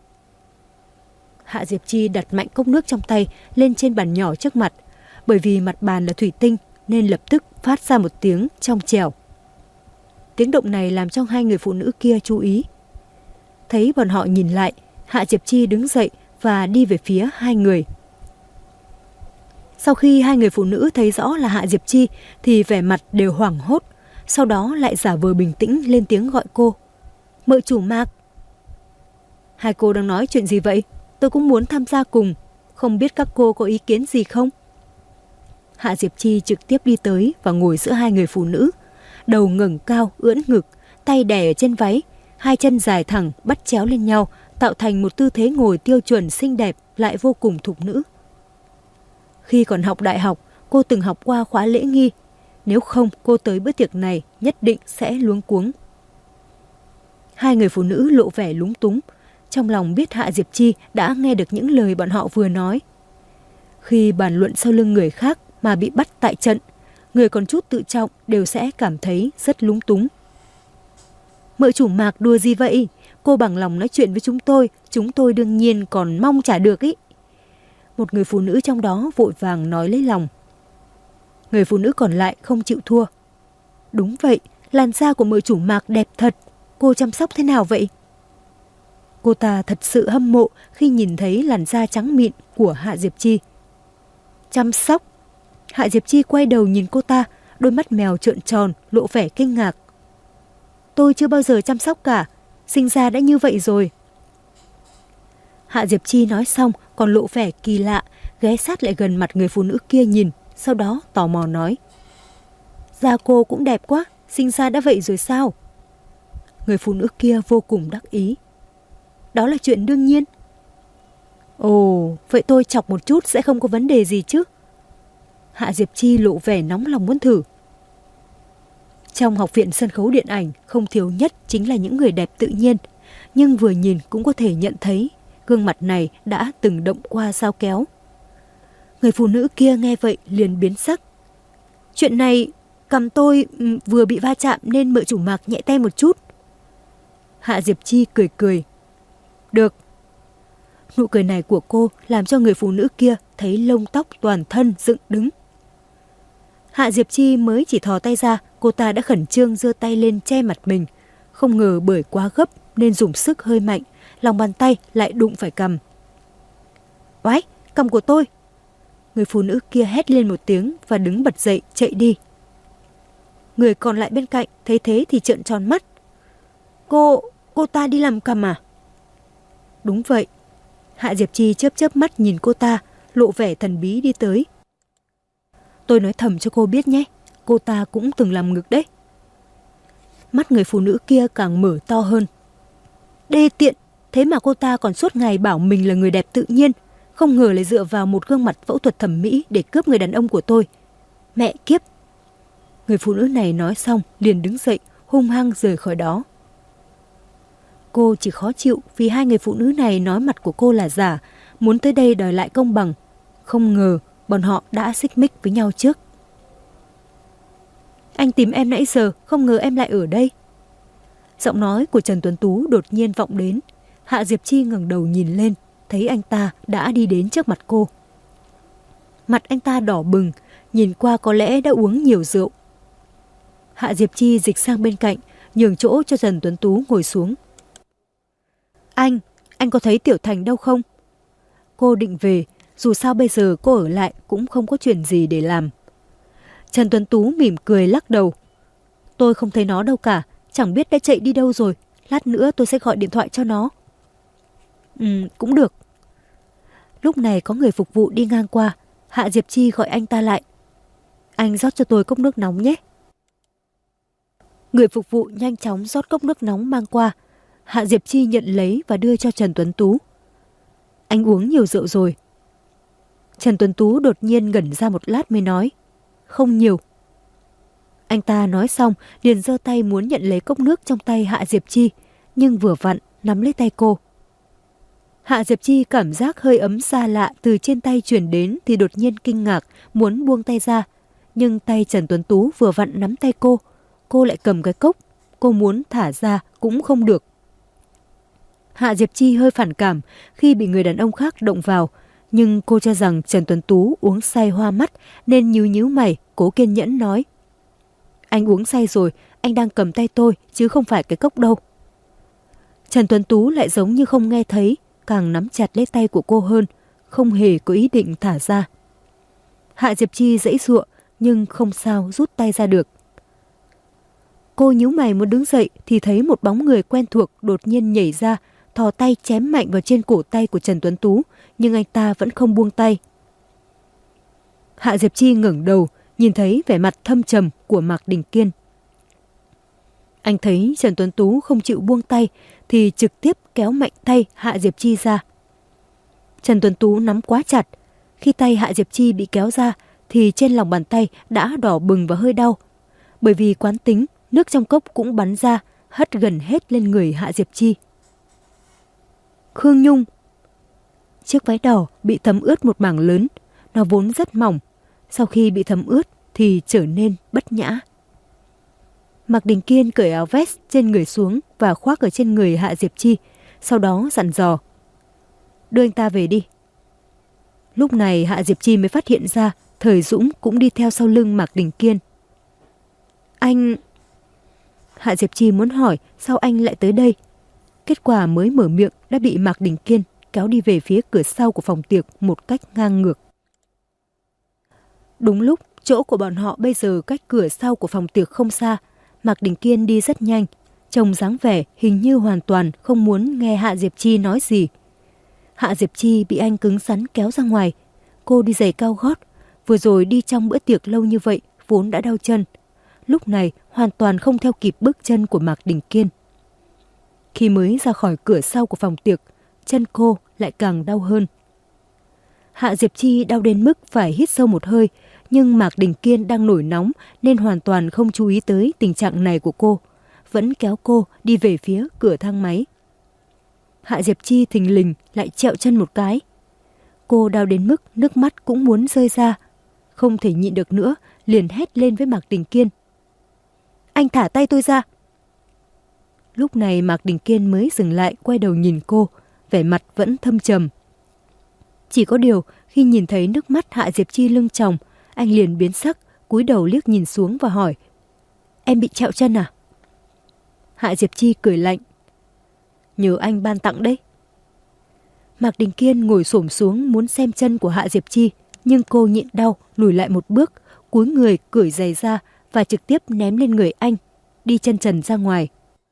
Hạ Diệp Chi đặt mạnh cốc nước trong tay lên trên bàn nhỏ trước mặt. Bởi vì mặt bàn là thủy tinh nên lập tức phát ra một tiếng trong trẻo. Tiếng động này làm cho hai người phụ nữ kia chú ý. Thấy bọn họ nhìn lại, Hạ Diệp Chi đứng dậy và đi về phía hai người. Sau khi hai người phụ nữ thấy rõ là Hạ Diệp Chi thì vẻ mặt đều hoảng hốt, sau đó lại giả vờ bình tĩnh lên tiếng gọi cô. Mợ chủ Mạc. Hai cô đang nói chuyện gì vậy? Tôi cũng muốn tham gia cùng, không biết các cô có ý kiến gì không? Hạ Diệp Chi trực tiếp đi tới và ngồi giữa hai người phụ nữ, đầu ngẩng cao ưỡn ngực, tay đè ở trên váy, hai chân dài thẳng bắt chéo lên nhau, tạo thành một tư thế ngồi tiêu chuẩn xinh đẹp lại vô cùng thục nữ. Khi còn học đại học, cô từng học qua khóa lễ nghi, nếu không cô tới bữa tiệc này nhất định sẽ luống cuống. Hai người phụ nữ lộ vẻ lúng túng, trong lòng biết Hạ Diệp Chi đã nghe được những lời bọn họ vừa nói. Khi bàn luận sau lưng người khác mà bị bắt tại trận, người còn chút tự trọng đều sẽ cảm thấy rất lúng túng. Mợ chủ Mạc đùa gì vậy? Cô bằng lòng nói chuyện với chúng tôi đương nhiên còn mong trả được ý. Một người phụ nữ trong đó vội vàng nói lấy lòng. Người phụ nữ còn lại không chịu thua. Đúng vậy, làn da của mợ chủ Mạc đẹp thật, cô chăm sóc thế nào vậy? Cô ta thật sự hâm mộ khi nhìn thấy làn da trắng mịn của Hạ Diệp Chi. Chăm sóc? Hạ Diệp Chi quay đầu nhìn cô ta, đôi mắt mèo trợn tròn, lộ vẻ kinh ngạc. Tôi chưa bao giờ chăm sóc cả, sinh ra đã như vậy rồi. Hạ Diệp Chi nói xong còn lộ vẻ kỳ lạ, ghé sát lại gần mặt người phụ nữ kia nhìn, sau đó tò mò nói. Da cô cũng đẹp quá, sinh ra đã vậy rồi sao? Người phụ nữ kia vô cùng đắc ý. Đó là chuyện đương nhiên. Ồ, vậy tôi chọc một chút sẽ không có vấn đề gì chứ? Hạ Diệp Chi lộ vẻ nóng lòng muốn thử. Trong học viện sân khấu điện ảnh không thiếu nhất chính là những người đẹp tự nhiên, nhưng vừa nhìn cũng có thể nhận thấy gương mặt này đã từng động qua dao kéo. Người phụ nữ kia nghe vậy liền biến sắc. Chuyện này, cằm tôi vừa bị va chạm nên mợ chủ Mạc nhẹ tay một chút. Hạ Diệp Chi cười cười. Được. Nụ cười này của cô làm cho người phụ nữ kia thấy lông tóc toàn thân dựng đứng. Hạ Diệp Chi mới chỉ thò tay ra, cô ta đã khẩn trương giơ tay lên che mặt mình. Không ngờ bởi quá gấp nên dùng sức hơi mạnh, lòng bàn tay lại đụng phải cằm. Oái, cằm của tôi! Người phụ nữ kia hét lên một tiếng và đứng bật dậy chạy đi. Người còn lại bên cạnh thấy thế thì trợn tròn mắt. Cô ta đi làm cằm à? Đúng vậy. Hạ Diệp Chi chớp chớp mắt nhìn cô ta, lộ vẻ thần bí đi tới. Tôi nói thầm cho cô biết nhé, cô ta cũng từng làm ngực đấy. Mắt người phụ nữ kia càng mở to hơn. Đê tiện, thế mà cô ta còn suốt ngày bảo mình là người đẹp tự nhiên, không ngờ lại dựa vào một gương mặt phẫu thuật thẩm mỹ để cướp người đàn ông của tôi. Mẹ kiếp! Người phụ nữ này nói xong liền đứng dậy, hung hăng rời khỏi đó. Cô chỉ khó chịu vì hai người phụ nữ này nói mặt của cô là giả, muốn tới đây đòi lại công bằng. Không ngờ bọn họ đã xích mích với nhau trước. Anh tìm em nãy giờ, không ngờ em lại ở đây. Giọng nói của Trần Tuấn Tú đột nhiên vọng đến. Hạ Diệp Chi ngẩng đầu nhìn lên, thấy anh ta đã đi đến trước mặt cô. Mặt anh ta đỏ bừng, nhìn qua có lẽ đã uống nhiều rượu. Hạ Diệp Chi dịch sang bên cạnh, nhường chỗ cho Trần Tuấn Tú ngồi xuống. Anh có thấy Tiểu Thành đâu không? Cô định về, dù sao bây giờ cô ở lại cũng không có chuyện gì để làm. Trần Tuấn Tú mỉm cười lắc đầu. Tôi không thấy nó đâu cả, chẳng biết đã chạy đi đâu rồi, lát nữa tôi sẽ gọi điện thoại cho nó. Cũng được. Lúc này có người phục vụ đi ngang qua, Hạ Diệp Chi gọi anh ta lại. Anh rót cho tôi cốc nước nóng nhé. Người phục vụ nhanh chóng rót cốc nước nóng mang qua. Hạ Diệp Chi nhận lấy và đưa cho Trần Tuấn Tú. Anh uống nhiều rượu rồi. Trần Tuấn Tú đột nhiên ngẩn ra một lát mới nói. Không nhiều. Anh ta nói xong liền giơ tay muốn nhận lấy cốc nước trong tay Hạ Diệp Chi, nhưng vừa vặn nắm lấy tay cô. Hạ Diệp Chi cảm giác hơi ấm xa lạ từ trên tay truyền đến thì đột nhiên kinh ngạc, muốn buông tay ra. Nhưng tay Trần Tuấn Tú vừa vặn nắm tay cô lại cầm cái cốc, cô muốn thả ra cũng không được. Hạ Diệp Chi hơi phản cảm khi bị người đàn ông khác động vào, nhưng cô cho rằng Trần Tuấn Tú uống say hoa mắt nên nhíu mày, cố kiên nhẫn nói. Anh uống say rồi, anh đang cầm tay tôi chứ không phải cái cốc đâu. Trần Tuấn Tú lại giống như không nghe thấy, càng nắm chặt lấy tay của cô hơn, không hề có ý định thả ra. Hạ Diệp Chi giãy giụa nhưng không sao rút tay ra được. Cô nhíu mày muốn đứng dậy thì thấy một bóng người quen thuộc đột nhiên nhảy ra, thò tay chém mạnh vào trên cổ tay của Trần Tuấn Tú, nhưng anh ta vẫn không buông tay. Hạ Diệp Chi ngẩng đầu, nhìn thấy vẻ mặt thâm trầm của Mạc Đình Kiên. Anh thấy Trần Tuấn Tú không chịu buông tay thì trực tiếp kéo mạnh tay Hạ Diệp Chi ra. Trần Tuấn Tú nắm quá chặt, khi tay Hạ Diệp Chi bị kéo ra thì trên lòng bàn tay đã đỏ bừng và hơi đau. Bởi vì quán tính, nước trong cốc cũng bắn ra, hất gần hết lên người Hạ Diệp Chi. Khương Nhung. Chiếc váy đỏ bị thấm ướt một mảng lớn, nó vốn rất mỏng, sau khi bị thấm ướt thì trở nên bất nhã. Mạc Đình Kiên cởi áo vest trên người xuống và khoác ở trên người Hạ Diệp Chi, sau đó dặn dò. Đưa anh ta về đi. Lúc này Hạ Diệp Chi mới phát hiện ra Thời Dũng cũng đi theo sau lưng Mạc Đình Kiên. Anh... Hạ Diệp Chi muốn hỏi sao anh lại tới đây. Kết quả mới mở miệng đã bị Mạc Đình Kiên kéo đi về phía cửa sau của phòng tiệc một cách ngang ngược. Đúng lúc, chỗ của bọn họ bây giờ cách cửa sau của phòng tiệc không xa. Mạc Đình Kiên đi rất nhanh, trông dáng vẻ hình như hoàn toàn không muốn nghe Hạ Diệp Chi nói gì. Hạ Diệp Chi bị anh cứng rắn kéo ra ngoài. Cô đi giày cao gót, vừa rồi đi trong bữa tiệc lâu như vậy vốn đã đau chân. Lúc này hoàn toàn không theo kịp bước chân của Mạc Đình Kiên. Khi mới ra khỏi cửa sau của phòng tiệc, chân cô lại càng đau hơn. Hạ Diệp Chi đau đến mức phải hít sâu một hơi, nhưng Mạc Đình Kiên đang nổi nóng nên hoàn toàn không chú ý tới tình trạng này của cô, vẫn kéo cô đi về phía cửa thang máy. Hạ Diệp Chi thình lình lại trẹo chân một cái. Cô đau đến mức nước mắt cũng muốn rơi ra, không thể nhịn được nữa, liền hét lên với Mạc Đình Kiên. Anh thả tay tôi ra. Lúc này Mạc Đình Kiên mới dừng lại quay đầu nhìn cô, vẻ mặt vẫn thâm trầm. Chỉ có điều khi nhìn thấy nước mắt Hạ Diệp Chi lưng tròng, anh liền biến sắc, cúi đầu liếc nhìn xuống và hỏi. Em bị trẹo chân à? Hạ Diệp Chi cười lạnh. Nhờ anh ban tặng đấy. Mạc Đình Kiên ngồi xổm xuống muốn xem chân của Hạ Diệp Chi, nhưng cô nhịn đau lùi lại một bước, cúi người cởi giày ra và trực tiếp ném lên người anh, đi chân trần ra ngoài.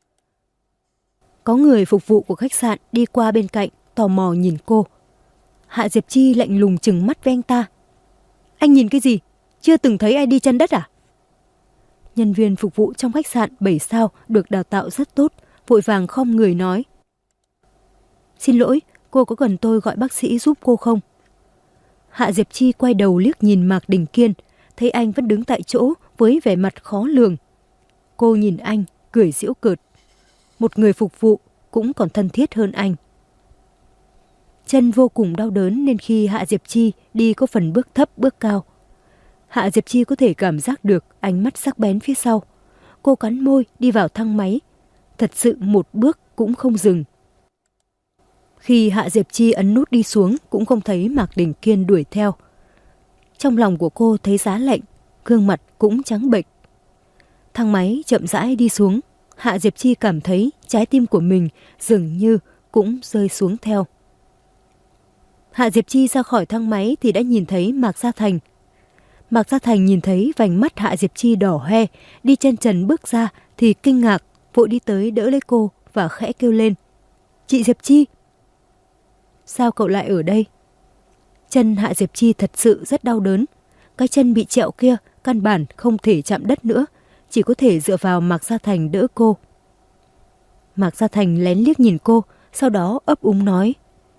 Có người phục vụ của khách sạn đi qua bên cạnh, tò mò nhìn cô. Hạ Diệp Chi lạnh lùng trừng mắt với anh ta. Anh nhìn cái gì? Chưa từng thấy ai đi chân đất à? Nhân viên phục vụ trong khách sạn 7 sao được đào tạo rất tốt, vội vàng khom người nói. Xin lỗi, cô có cần tôi gọi bác sĩ giúp cô không? Hạ Diệp Chi quay đầu liếc nhìn Mạc Đình Kiên, thấy anh vẫn đứng tại chỗ với vẻ mặt khó lường. Cô nhìn anh, cười giễu cợt. Một người phục vụ cũng còn thân thiết hơn anh. Chân vô cùng đau đớn nên khi Hạ Diệp Chi đi có phần bước thấp bước cao. Hạ Diệp Chi có thể cảm giác được ánh mắt sắc bén phía sau. Cô cắn môi đi vào thang máy, thật sự một bước cũng không dừng. Khi Hạ Diệp Chi ấn nút đi xuống cũng không thấy Mạc Đình Kiên đuổi theo. Trong lòng của cô thấy giá lạnh, gương mặt cũng trắng bệch. Thang máy chậm rãi đi xuống, Hạ Diệp Chi cảm thấy trái tim của mình dường như cũng rơi xuống theo. Hạ Diệp Chi ra khỏi thang máy thì đã nhìn thấy Mạc Gia Thành. Mạc Gia Thành nhìn thấy vành mắt Hạ Diệp Chi đỏ hoe, đi chân trần bước ra thì kinh ngạc, vội đi tới đỡ lấy cô và khẽ kêu lên. Chị Diệp Chi! Sao cậu lại ở đây? Chân Hạ Diệp Chi thật sự rất đau đớn. Cái chân bị trẹo kia căn bản không thể chạm đất nữa, chỉ có thể dựa vào Mạc Gia Thành đỡ cô. Mạc Gia Thành lén liếc nhìn cô, sau đó ấp úng nói.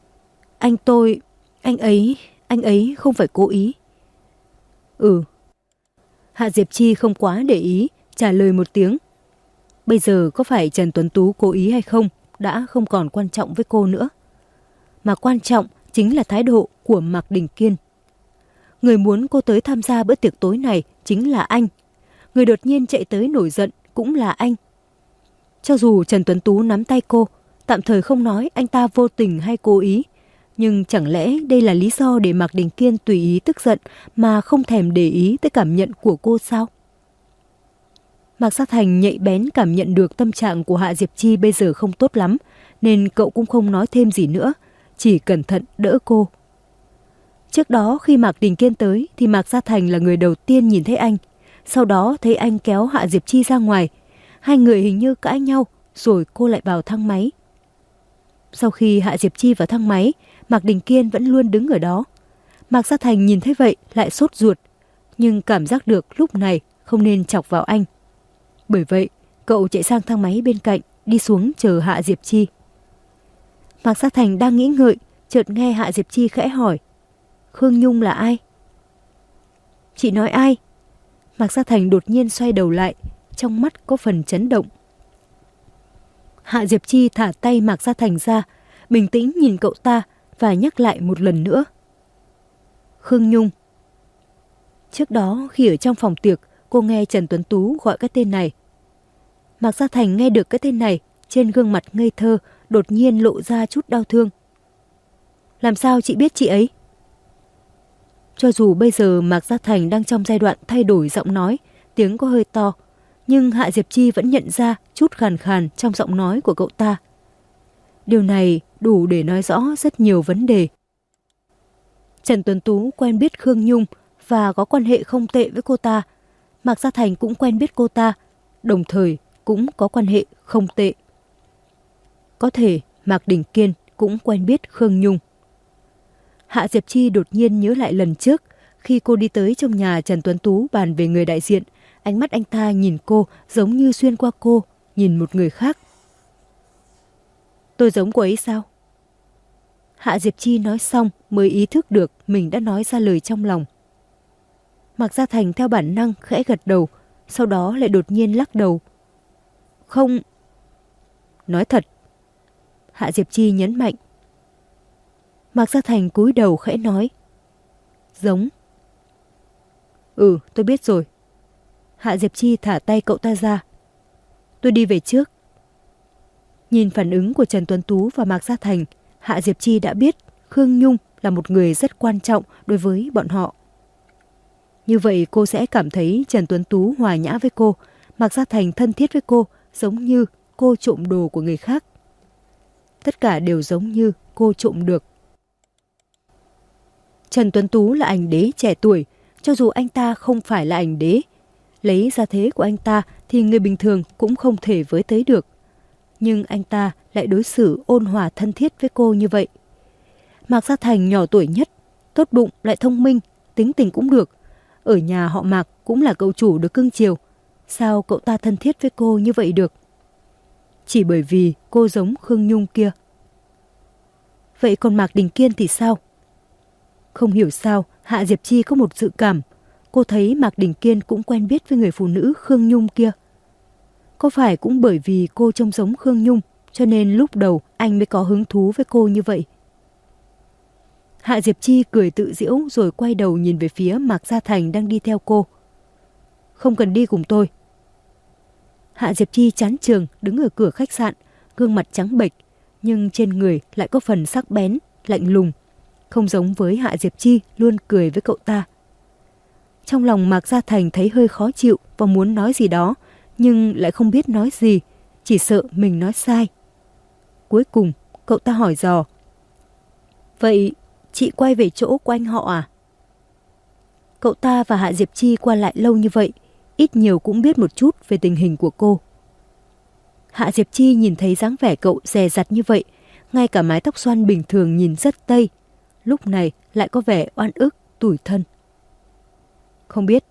Anh ấy không phải cố ý. Ừ. Hạ Diệp Chi không quá để ý, trả lời một tiếng. Bây giờ có phải Trần Tuấn Tú cố ý hay không đã không còn quan trọng với cô nữa. Mà quan trọng chính là thái độ của Mạc Đình Kiên. Người muốn cô tới tham gia bữa tiệc tối này chính là anh. Người đột nhiên chạy tới nổi giận cũng là anh. Cho dù Trần Tuấn Tú nắm tay cô, tạm thời không nói anh ta vô tình hay cố ý, nhưng chẳng lẽ đây là lý do để Mạc Đình Kiên tùy ý tức giận mà không thèm để ý tới cảm nhận của cô sao? Mạc Gia Thành nhạy bén cảm nhận được tâm trạng của Hạ Diệp Chi bây giờ không tốt lắm, nên cậu cũng không nói thêm gì nữa, chỉ cẩn thận đỡ cô. Trước đó khi Mạc Đình Kiên tới thì Mạc Gia Thành là người đầu tiên nhìn thấy anh, sau đó thấy anh kéo Hạ Diệp Chi ra ngoài. Hai người hình như cãi nhau, rồi cô lại vào thang máy. Sau khi Hạ Diệp Chi vào thang máy, Mạc Đình Kiên vẫn luôn đứng ở đó. Mạc Gia Thành nhìn thấy vậy lại sốt ruột, nhưng cảm giác được lúc này không nên chọc vào anh. Bởi vậy, cậu chạy sang thang máy bên cạnh, đi xuống chờ Hạ Diệp Chi. Mạc Gia Thành đang nghĩ ngợi, chợt nghe Hạ Diệp Chi khẽ hỏi. Khương Nhung là ai? Chị nói ai? Mạc Gia Thành đột nhiên xoay đầu lại, trong mắt có phần chấn động. Hạ Diệp Chi thả tay Mạc Gia Thành ra, bình tĩnh nhìn cậu ta và nhắc lại một lần nữa. Khương Nhung. Trước đó khi ở trong phòng tiệc, cô nghe Trần Tuấn Tú gọi cái tên này. Mạc Gia Thành nghe được cái tên này, trên gương mặt ngây thơ đột nhiên lộ ra chút đau thương. Làm sao chị biết chị ấy? Cho dù bây giờ Mạc Gia Thành đang trong giai đoạn thay đổi giọng nói, tiếng có hơi to, nhưng Hạ Diệp Chi vẫn nhận ra chút khàn khàn trong giọng nói của cậu ta. Điều này đủ để nói rõ rất nhiều vấn đề. Trần Tuấn Tú quen biết Khương Nhung và có quan hệ không tệ với cô ta. Mạc Gia Thành cũng quen biết cô ta, đồng thời cũng có quan hệ không tệ. Có thể Mạc Đình Kiên cũng quen biết Khương Nhung. Hạ Diệp Chi đột nhiên nhớ lại lần trước, khi cô đi tới trong nhà Trần Tuấn Tú bàn về người đại diện, ánh mắt anh ta nhìn cô giống như xuyên qua cô, nhìn một người khác. Tôi giống cô ấy sao? Hạ Diệp Chi nói xong mới ý thức được mình đã nói ra lời trong lòng. Mạc Gia Thành theo bản năng khẽ gật đầu, sau đó lại đột nhiên lắc đầu. Không. Nói thật. Hạ Diệp Chi nhấn mạnh. Mạc Gia Thành cúi đầu khẽ nói. Giống. Ừ, tôi biết rồi. Hạ Diệp Chi thả tay cậu ta ra. Tôi đi về trước. Nhìn phản ứng của Trần Tuấn Tú và Mạc Gia Thành, Hạ Diệp Chi đã biết Khương Nhung là một người rất quan trọng đối với bọn họ. Như vậy cô sẽ cảm thấy Trần Tuấn Tú hòa nhã với cô, Mạc Gia Thành thân thiết với cô, giống như cô trộm đồ của người khác. Tất cả đều giống như cô trộm được. Trần Tuấn Tú là ảnh đế trẻ tuổi, cho dù anh ta không phải là ảnh đế. Lấy gia thế của anh ta thì người bình thường cũng không thể với tới được. Nhưng anh ta lại đối xử ôn hòa thân thiết với cô như vậy. Mạc Gia Thành nhỏ tuổi nhất, tốt bụng lại thông minh, tính tình cũng được. Ở nhà họ Mạc cũng là cậu chủ được cưng chiều. Sao cậu ta thân thiết với cô như vậy được? Chỉ bởi vì cô giống Khương Nhung kia. Vậy còn Mạc Đình Kiên thì sao? Không hiểu sao Hạ Diệp Chi có một dự cảm. Cô thấy Mạc Đình Kiên cũng quen biết với người phụ nữ Khương Nhung kia. Có phải cũng bởi vì cô trông giống Khương Nhung cho nên lúc đầu anh mới có hứng thú với cô như vậy? Hạ Diệp Chi cười tự giễu rồi quay đầu nhìn về phía Mạc Gia Thành đang đi theo cô. Không cần đi cùng tôi. Hạ Diệp Chi chán chường đứng ở cửa khách sạn, gương mặt trắng bệch, nhưng trên người lại có phần sắc bén, lạnh lùng, không giống với Hạ Diệp Chi luôn cười với cậu ta. Trong lòng Mạc Gia Thành thấy hơi khó chịu và muốn nói gì đó, nhưng lại không biết nói gì, chỉ sợ mình nói sai. Cuối cùng, cậu ta hỏi dò. Vậy, chị quay về chỗ của anh họ à? Cậu ta và Hạ Diệp Chi qua lại lâu như vậy, ít nhiều cũng biết một chút về tình hình của cô. Hạ Diệp Chi nhìn thấy dáng vẻ cậu dè dặt như vậy, ngay cả mái tóc xoăn bình thường nhìn rất tây, lúc này lại có vẻ oan ức, tủi thân. Không biết.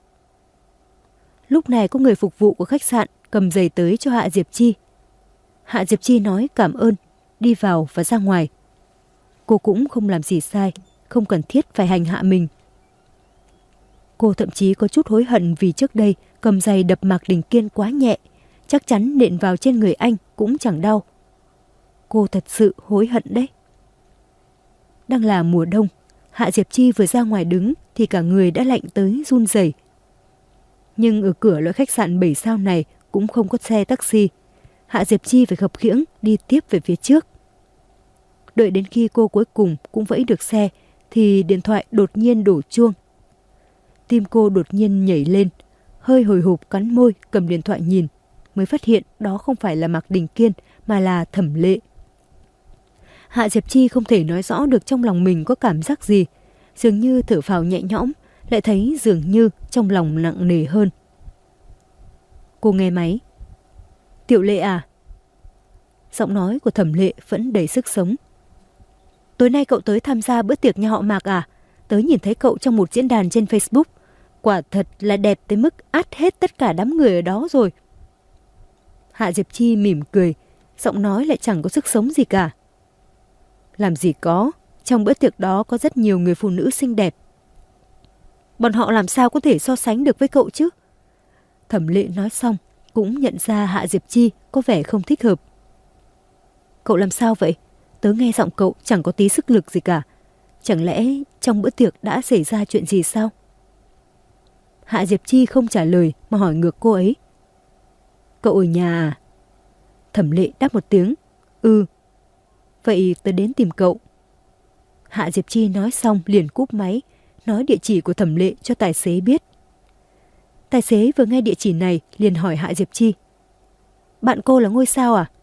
Lúc này có người phục vụ của khách sạn cầm giày tới cho Hạ Diệp Chi. Hạ Diệp Chi nói cảm ơn, đi vào và ra ngoài. Cô cũng không làm gì sai, không cần thiết phải hành hạ mình. Cô thậm chí có chút hối hận vì trước đây cầm giày đập Mạc Đình Kiên quá nhẹ, chắc chắn nện vào trên người anh cũng chẳng đau. Cô thật sự hối hận đấy. Đang là mùa đông, Hạ Diệp Chi vừa ra ngoài đứng thì cả người đã lạnh tới run rẩy. Nhưng ở cửa loại khách sạn 7 sao này cũng không có xe taxi. Hạ Diệp Chi phải khập khiễng đi tiếp về phía trước. Đợi đến khi cô cuối cùng cũng vẫy được xe thì điện thoại đột nhiên đổ chuông. Tim cô đột nhiên nhảy lên, hơi hồi hộp cắn môi cầm điện thoại nhìn, mới phát hiện đó không phải là Mạc Đình Kiên mà là Thẩm Lệ. Hạ Diệp Chi không thể nói rõ được trong lòng mình có cảm giác gì, dường như thở phào nhẹ nhõm, lại thấy dường như trong lòng nặng nề hơn. Cô nghe máy. Tiểu Lệ à? Giọng nói của Thẩm Lệ vẫn đầy sức sống. Tối nay cậu tới tham gia bữa tiệc nhà họ Mạc à? Tớ nhìn thấy cậu trong một diễn đàn trên Facebook. Quả thật là đẹp tới mức át hết tất cả đám người ở đó rồi. Hạ Diệp Chi mỉm cười, giọng nói lại chẳng có sức sống gì cả. Làm gì có, trong bữa tiệc đó có rất nhiều người phụ nữ xinh đẹp. Bọn họ làm sao có thể so sánh được với cậu chứ? Thẩm Lệ nói xong, cũng nhận ra Hạ Diệp Chi có vẻ không thích hợp. Cậu làm sao vậy? Tớ nghe giọng cậu chẳng có tí sức lực gì cả. Chẳng lẽ trong bữa tiệc đã xảy ra chuyện gì sao? Hạ Diệp Chi không trả lời mà hỏi ngược cô ấy. Cậu ở nhà à? Thẩm Lệ đáp một tiếng. Ừ. Vậy tớ đến tìm cậu. Hạ Diệp Chi nói xong liền cúp máy, nói địa chỉ của Thẩm Lệ cho tài xế biết. Tài xế vừa nghe địa chỉ này liền hỏi Hạ Diệp Chi. Bạn cô là ngôi sao à?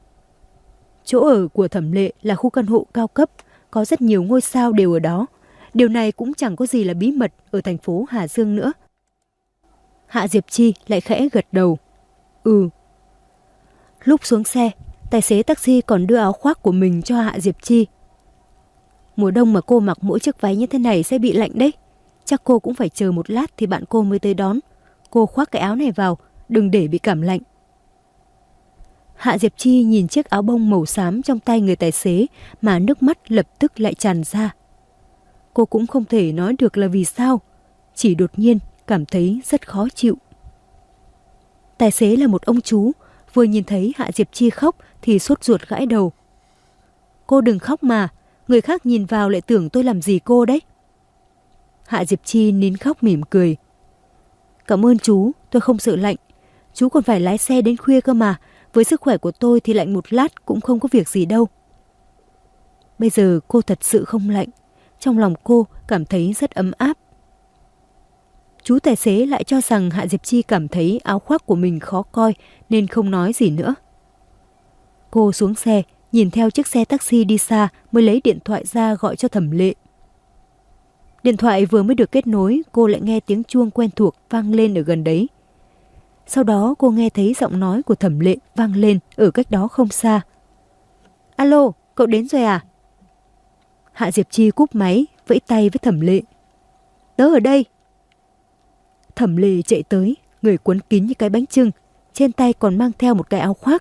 Chỗ ở của Thẩm Lệ là khu căn hộ cao cấp, có rất nhiều ngôi sao đều ở đó. Điều này cũng chẳng có gì là bí mật ở thành phố Hà Dương nữa. Hạ Diệp Chi lại khẽ gật đầu. Ừ. Lúc xuống xe, tài xế taxi còn đưa áo khoác của mình cho Hạ Diệp Chi. Mùa đông mà cô mặc mỗi chiếc váy như thế này sẽ bị lạnh đấy. Chắc cô cũng phải chờ một lát thì bạn cô mới tới đón. Cô khoác cái áo này vào, đừng để bị cảm lạnh. Hạ Diệp Chi nhìn chiếc áo bông màu xám trong tay người tài xế mà nước mắt lập tức lại tràn ra. Cô cũng không thể nói được là vì sao, chỉ đột nhiên cảm thấy rất khó chịu. Tài xế là một ông chú, vừa nhìn thấy Hạ Diệp Chi khóc thì sốt ruột gãi đầu. Cô đừng khóc mà, người khác nhìn vào lại tưởng tôi làm gì cô đấy. Hạ Diệp Chi nín khóc mỉm cười. Cảm ơn chú, tôi không sợ lạnh. Chú còn phải lái xe đến khuya cơ mà, với sức khỏe của tôi thì lạnh một lát cũng không có việc gì đâu. Bây giờ cô thật sự không lạnh, trong lòng cô cảm thấy rất ấm áp. Chú tài xế lại cho rằng Hạ Diệp Chi cảm thấy áo khoác của mình khó coi nên không nói gì nữa. Cô xuống xe, nhìn theo chiếc xe taxi đi xa mới lấy điện thoại ra gọi cho Thẩm Lệ. Điện thoại vừa mới được kết nối, cô lại nghe tiếng chuông quen thuộc vang lên ở gần đấy. Sau đó cô nghe thấy giọng nói của Thẩm Lệ vang lên ở cách đó không xa. Alo, cậu đến rồi à? Hạ Diệp Chi cúp máy, vẫy tay với Thẩm Lệ. Tớ ở đây. Thẩm Lệ chạy tới, người quấn kín như cái bánh chưng, trên tay còn mang theo một cái áo khoác.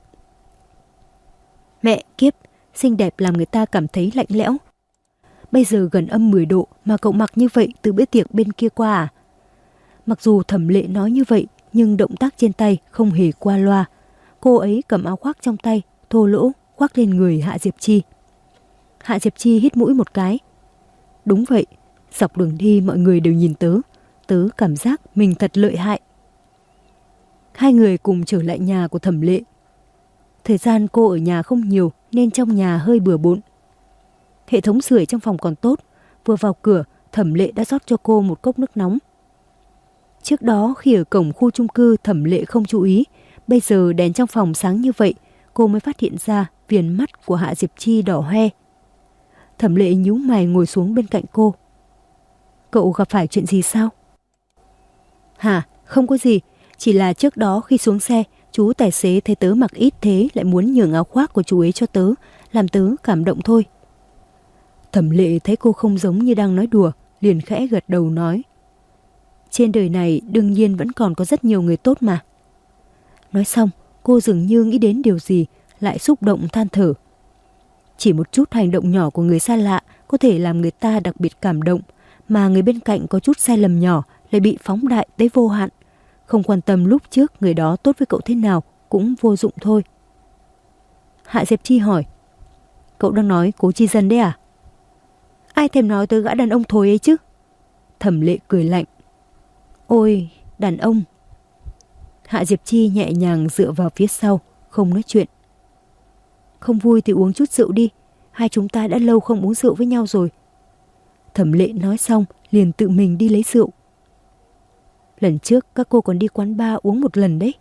Mẹ kiếp, xinh đẹp làm người ta cảm thấy lạnh lẽo. Bây giờ gần âm 10 độ mà cậu mặc như vậy từ bữa tiệc bên kia qua à? Mặc dù Thẩm Lệ nói như vậy, nhưng động tác trên tay không hề qua loa. Cô ấy cầm áo khoác trong tay, thô lỗ, khoác lên người Hạ Diệp Chi. Hạ Diệp Chi hít mũi một cái. Đúng vậy, dọc đường đi mọi người đều nhìn tớ. Tớ cảm giác mình thật lợi hại. Hai người cùng trở lại nhà của Thẩm Lệ. Thời gian cô ở nhà không nhiều nên trong nhà hơi bừa bộn. Hệ thống sưởi trong phòng còn tốt. Vừa vào cửa, Thẩm Lệ đã rót cho cô một cốc nước nóng. Trước đó khi ở cổng khu chung cư Thẩm Lệ không chú ý. Bây giờ đèn trong phòng sáng như vậy, cô mới phát hiện ra viền mắt của Hạ Diệp Chi đỏ hoe. Thẩm Lệ nhíu mày ngồi xuống bên cạnh cô. Cậu gặp phải chuyện gì sao? Hả, không có gì. Chỉ là trước đó khi xuống xe, chú tài xế thấy tớ mặc ít thế lại muốn nhường áo khoác của chú ấy cho tớ, làm tớ cảm động thôi. Thẩm Lệ thấy cô không giống như đang nói đùa, liền khẽ gật đầu nói. Trên đời này đương nhiên vẫn còn có rất nhiều người tốt mà. Nói xong, cô dường như nghĩ đến điều gì, lại xúc động than thở. Chỉ một chút hành động nhỏ của người xa lạ có thể làm người ta đặc biệt cảm động, mà người bên cạnh có chút sai lầm nhỏ lại bị phóng đại tới vô hạn. Không quan tâm lúc trước người đó tốt với cậu thế nào cũng vô dụng thôi. Hạ Diệp Chi hỏi. Cậu đang nói Cố Chi Dân đấy à? Ai thèm nói tới gã đàn ông thối ấy chứ? Thẩm Lệ cười lạnh. Ôi, đàn ông. Hạ Diệp Chi nhẹ nhàng dựa vào phía sau, không nói chuyện. Không vui thì uống chút rượu đi, hai chúng ta đã lâu không uống rượu với nhau rồi. Thẩm Lệ nói xong liền tự mình đi lấy rượu. Lần trước các cô còn đi quán bar uống một lần đấy.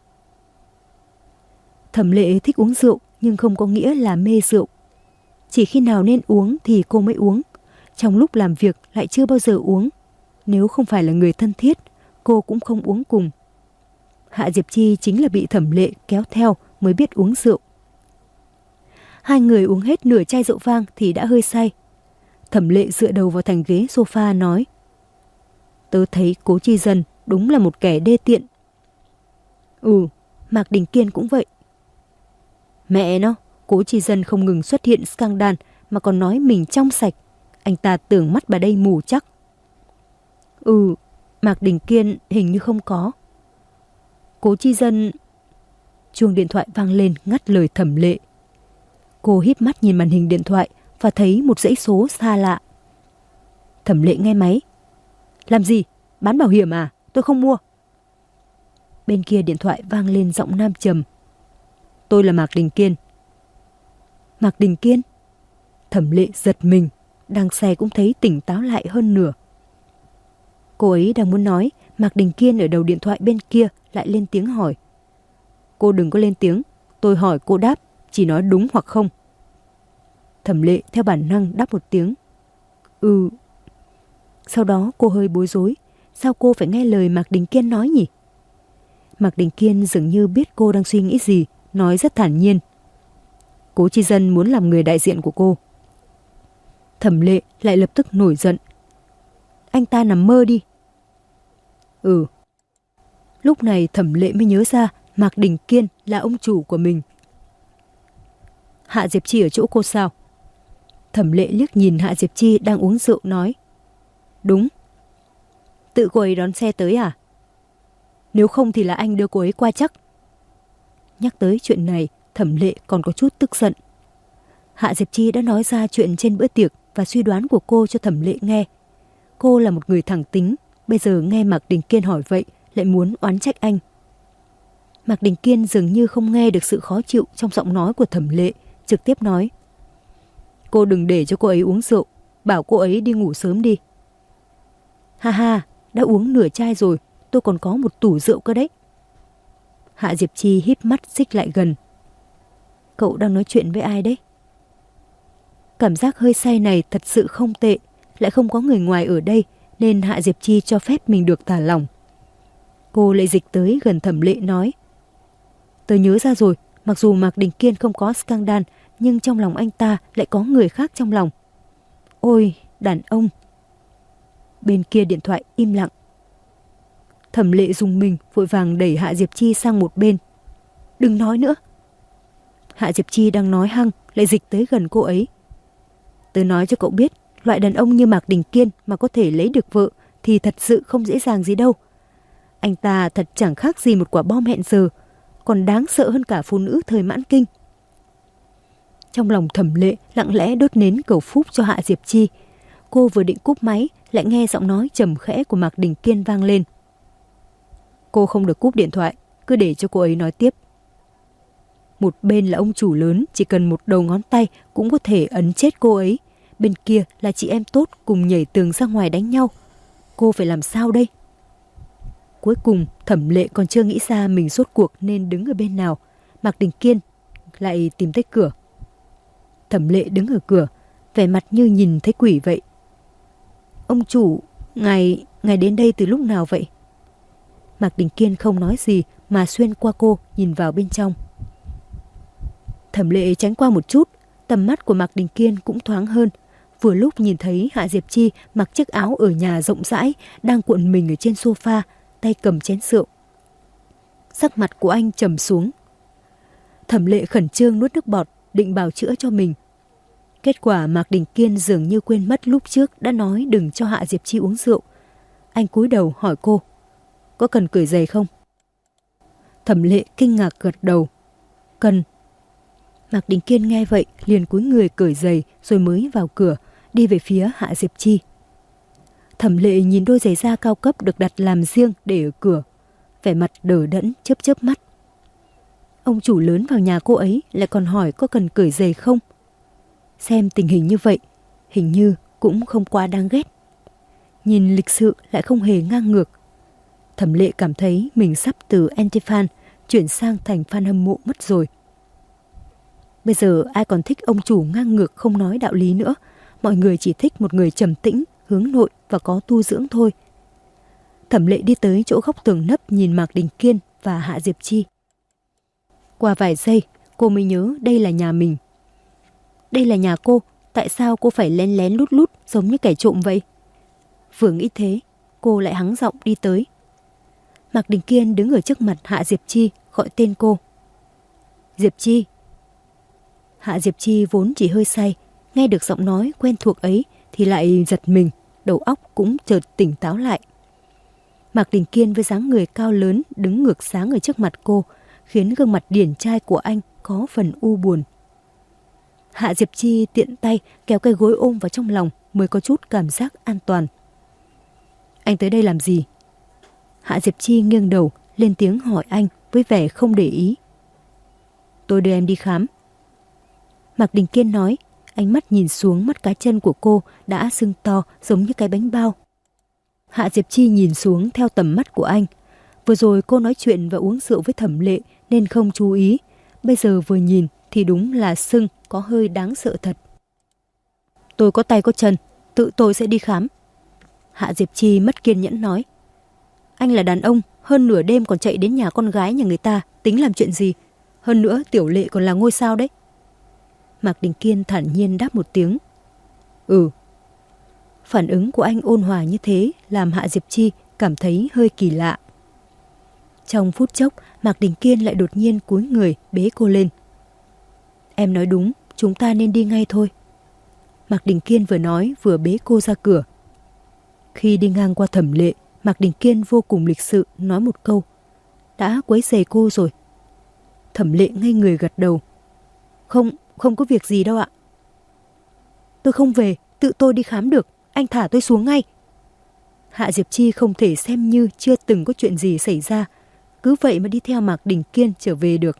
Thẩm Lệ thích uống rượu nhưng không có nghĩa là mê rượu. Chỉ khi nào nên uống thì cô mới uống. Trong lúc làm việc lại chưa bao giờ uống. Nếu không phải là người thân thiết, cô cũng không uống cùng. Hạ Diệp Chi chính là bị Thẩm Lệ kéo theo mới biết uống rượu. Hai người uống hết nửa chai rượu vang thì đã hơi say. Thẩm Lệ dựa đầu vào thành ghế sofa nói. Tớ thấy Cố Chi Dân đúng là một kẻ đê tiện. Ừ, Mạc Đình Kiên cũng vậy. Mẹ nó, Cố Chi Dân không ngừng xuất hiện scandal mà còn nói mình trong sạch. Anh ta tưởng mắt bà đây mù chắc. Ừ, Mạc Đình Kiên hình như không có. Cố Chi Dân... Chuông điện thoại vang lên ngắt lời Thẩm Lệ. Cô híp mắt nhìn màn hình điện thoại và thấy một dãy số xa lạ. Thẩm Lệ nghe máy. Làm gì? Bán bảo hiểm à? Tôi không mua. Bên kia điện thoại vang lên giọng nam trầm. Tôi là Mạc Đình Kiên. Mạc Đình Kiên? Thẩm Lệ giật mình, đang say cũng thấy tỉnh táo lại hơn nửa. Cô ấy đang muốn nói, Mạc Đình Kiên ở đầu điện thoại bên kia lại lên tiếng hỏi. Cô đừng có lên tiếng, tôi hỏi cô đáp, chỉ nói đúng hoặc không. Thẩm Lệ theo bản năng đáp một tiếng. Ừ. Sau đó cô hơi bối rối. Sao cô phải nghe lời Mạc Đình Kiên nói nhỉ? Mạc Đình Kiên dường như biết cô đang suy nghĩ gì, nói rất thản nhiên. Cố Chi Dân muốn làm người đại diện của cô. Thẩm Lệ lại lập tức nổi giận. Anh ta nằm mơ đi. Ừ. Lúc này Thẩm Lệ mới nhớ ra Mạc Đình Kiên là ông chủ của mình. Hạ Diệp Chi ở chỗ cô sao? Thẩm Lệ liếc nhìn Hạ Diệp Chi đang uống rượu nói. Đúng. Tự cô ấy đón xe tới à? Nếu không thì là anh đưa cô ấy qua chắc. Nhắc tới chuyện này, Thẩm Lệ còn có chút tức giận. Hạ Diệp Chi đã nói ra chuyện trên bữa tiệc và suy đoán của cô cho Thẩm Lệ nghe. Cô là một người thẳng tính, bây giờ nghe Mạc Đình Kiên hỏi vậy lại muốn oán trách anh. Mạc Đình Kiên dường như không nghe được sự khó chịu trong giọng nói của Thẩm Lệ, trực tiếp nói. Cô đừng để cho cô ấy uống rượu, bảo cô ấy đi ngủ sớm đi. Ha ha, đã uống nửa chai rồi, tôi còn có một tủ rượu cơ đấy. Hạ Diệp Chi híp mắt xích lại gần. Cậu đang nói chuyện với ai đấy? Cảm giác hơi say này thật sự không tệ, lại không có người ngoài ở đây nên Hạ Diệp Chi cho phép mình được thả lỏng. Cô lại dịch tới gần Thẩm Lệ nói. Tớ nhớ ra rồi, mặc dù Mạc Đình Kiên không có scandal nhưng trong lòng anh ta lại có người khác trong lòng. Ôi, đàn ông. Bên kia điện thoại im lặng. Thẩm Lệ rùng mình vội vàng đẩy Hạ Diệp Chi sang một bên. Đừng nói nữa. Hạ Diệp Chi đang nói hăng lại dịch tới gần cô ấy. Tớ nói cho cậu biết, loại đàn ông như Mạc Đình Kiên mà có thể lấy được vợ thì thật sự không dễ dàng gì đâu. Anh ta thật chẳng khác gì một quả bom hẹn giờ, còn đáng sợ hơn cả phụ nữ thời mãn kinh. Trong lòng Thẩm Lệ lặng lẽ đốt nến cầu phúc cho Hạ Diệp Chi. Cô vừa định cúp máy lại nghe giọng nói trầm khẽ của Mạc Đình Kiên vang lên. Cô không được cúp điện thoại, cứ để cho cô ấy nói tiếp. Một bên là ông chủ lớn, chỉ cần một đầu ngón tay cũng có thể ấn chết cô ấy. Bên kia là chị em tốt cùng nhảy tường ra ngoài đánh nhau. Cô phải làm sao đây? Cuối cùng Thẩm Lệ còn chưa nghĩ ra mình rốt cuộc nên đứng ở bên nào. Mạc Đình Kiên lại tìm tới cửa. Thẩm Lệ đứng ở cửa, vẻ mặt như nhìn thấy quỷ vậy. Ông chủ, ngài đến đây từ lúc nào vậy? Mạc Đình Kiên không nói gì mà xuyên qua cô nhìn vào bên trong. Thẩm Lệ tránh qua một chút, tầm mắt của Mạc Đình Kiên cũng thoáng hơn. Vừa lúc nhìn thấy Hạ Diệp Chi mặc chiếc áo ở nhà rộng rãi, đang cuộn mình ở trên sofa, tay cầm chén rượu. Sắc mặt của anh trầm xuống. Thẩm Lệ khẩn trương nuốt nước bọt, định bào chữa cho mình. Kết quả Mạc Đình Kiên dường như quên mất lúc trước đã nói đừng cho Hạ Diệp Chi uống rượu. Anh cúi đầu hỏi cô, có cần cởi giày không? Thẩm Lệ kinh ngạc gật đầu. Cần. Mạc Đình Kiên nghe vậy liền cúi người cởi giày rồi mới vào cửa, đi về phía Hạ Diệp Chi. Thẩm Lệ nhìn đôi giày da cao cấp được đặt làm riêng để ở cửa, vẻ mặt đờ đẫn chớp chớp mắt. Ông chủ lớn vào nhà cô ấy lại còn hỏi có cần cởi giày không? Xem tình hình như vậy, hình như cũng không quá đáng ghét. Nhìn lịch sự lại không hề ngang ngược. Thẩm Lệ cảm thấy mình sắp từ anti-fan chuyển sang thành fan hâm mộ mất rồi. Bây giờ ai còn thích ông chủ ngang ngược không nói đạo lý nữa. Mọi người chỉ thích một người trầm tĩnh, hướng nội và có tu dưỡng thôi. Thẩm Lệ đi tới chỗ góc tường nấp nhìn Mạc Đình Kiên và Hạ Diệp Chi. Qua vài giây, cô mới nhớ đây là nhà mình. Đây là nhà cô, tại sao cô phải lén lén lút lút giống như kẻ trộm vậy? Vừa nghĩ thế, cô lại hắng giọng đi tới. Mạc Đình Kiên đứng ở trước mặt Hạ Diệp Chi gọi tên cô. Diệp Chi. Hạ Diệp Chi vốn chỉ hơi say, nghe được giọng nói quen thuộc ấy thì lại giật mình, đầu óc cũng chợt tỉnh táo lại. Mạc Đình Kiên với dáng người cao lớn đứng ngược sáng ở trước mặt cô, khiến gương mặt điển trai của anh có phần u buồn. Hạ Diệp Chi tiện tay kéo cái gối ôm vào trong lòng mới có chút cảm giác an toàn. Anh tới đây làm gì? Hạ Diệp Chi nghiêng đầu lên tiếng hỏi anh với vẻ không để ý. Tôi đưa em đi khám. Mạc Đình Kiên nói, ánh mắt nhìn xuống mắt cá chân của cô đã sưng to giống như cái bánh bao. Hạ Diệp Chi nhìn xuống theo tầm mắt của anh. Vừa rồi cô nói chuyện và uống rượu với Thẩm Lệ nên không chú ý. Bây giờ vừa nhìn thì đúng là sưng có hơi đáng sợ thật. Tôi có tay có chân, tự tôi sẽ đi khám. Hạ Diệp Chi mất kiên nhẫn nói. Anh là đàn ông, hơn nửa đêm còn chạy đến nhà con gái nhà người ta, tính làm chuyện gì? Hơn nữa Tiểu Lệ còn là ngôi sao đấy. Mạc Đình Kiên thản nhiên đáp một tiếng. Ừ. Phản ứng của anh ôn hòa như thế làm Hạ Diệp Chi cảm thấy hơi kỳ lạ. Trong phút chốc, Mạc Đình Kiên lại đột nhiên cúi người bế cô lên. Em nói đúng, chúng ta nên đi ngay thôi. Mạc Đình Kiên vừa nói vừa bế cô ra cửa. Khi đi ngang qua Thẩm Lệ, Mạc Đình Kiên vô cùng lịch sự nói một câu. Đã quấy rầy cô rồi. Thẩm Lệ ngây người gật đầu. Không có việc gì đâu ạ. Tôi không về, tự tôi đi khám được, anh thả tôi xuống ngay. Hạ Diệp Chi không thể xem như chưa từng có chuyện gì xảy ra, cứ vậy mà đi theo Mạc Đình Kiên trở về được.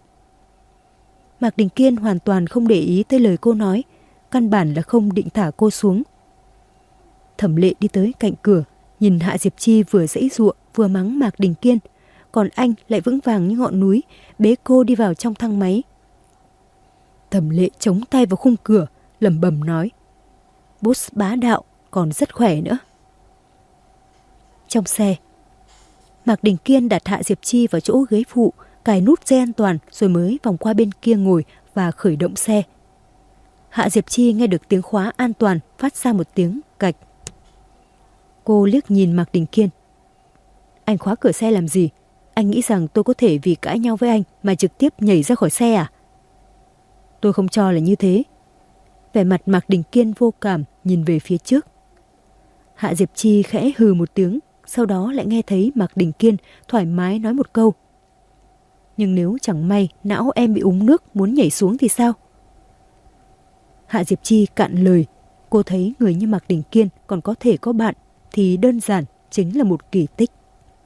Mạc Đình Kiên hoàn toàn không để ý tới lời cô nói, căn bản là không định thả cô xuống. Thẩm Lệ đi tới cạnh cửa, nhìn Hạ Diệp Chi vừa giãy giụa vừa mắng Mạc Đình Kiên, còn anh lại vững vàng như ngọn núi, bế cô đi vào trong thang máy. Thẩm Lệ chống tay vào khung cửa, lẩm bẩm nói. Boss bá đạo, còn rất khỏe nữa. Trong xe, Mạc Đình Kiên đặt Hạ Diệp Chi vào chỗ ghế phụ, cài nút dây an toàn rồi mới vòng qua bên kia ngồi và khởi động xe. Hạ Diệp Chi nghe được tiếng khóa an toàn phát ra một tiếng cạch. Cô liếc nhìn Mạc Đình Kiên. Anh khóa cửa xe làm gì? Anh nghĩ rằng tôi có thể vì cãi nhau với anh mà trực tiếp nhảy ra khỏi xe à? Tôi không cho là như thế. Vẻ mặt Mạc Đình Kiên vô cảm nhìn về phía trước. Hạ Diệp Chi khẽ hừ một tiếng, sau đó lại nghe thấy Mạc Đình Kiên thoải mái nói một câu. Nhưng nếu chẳng may não em bị úng nước muốn nhảy xuống thì sao? Hạ Diệp Chi cạn lời. Cô thấy người như Mạc Đình Kiên còn có thể có bạn thì đơn giản chính là một kỳ tích.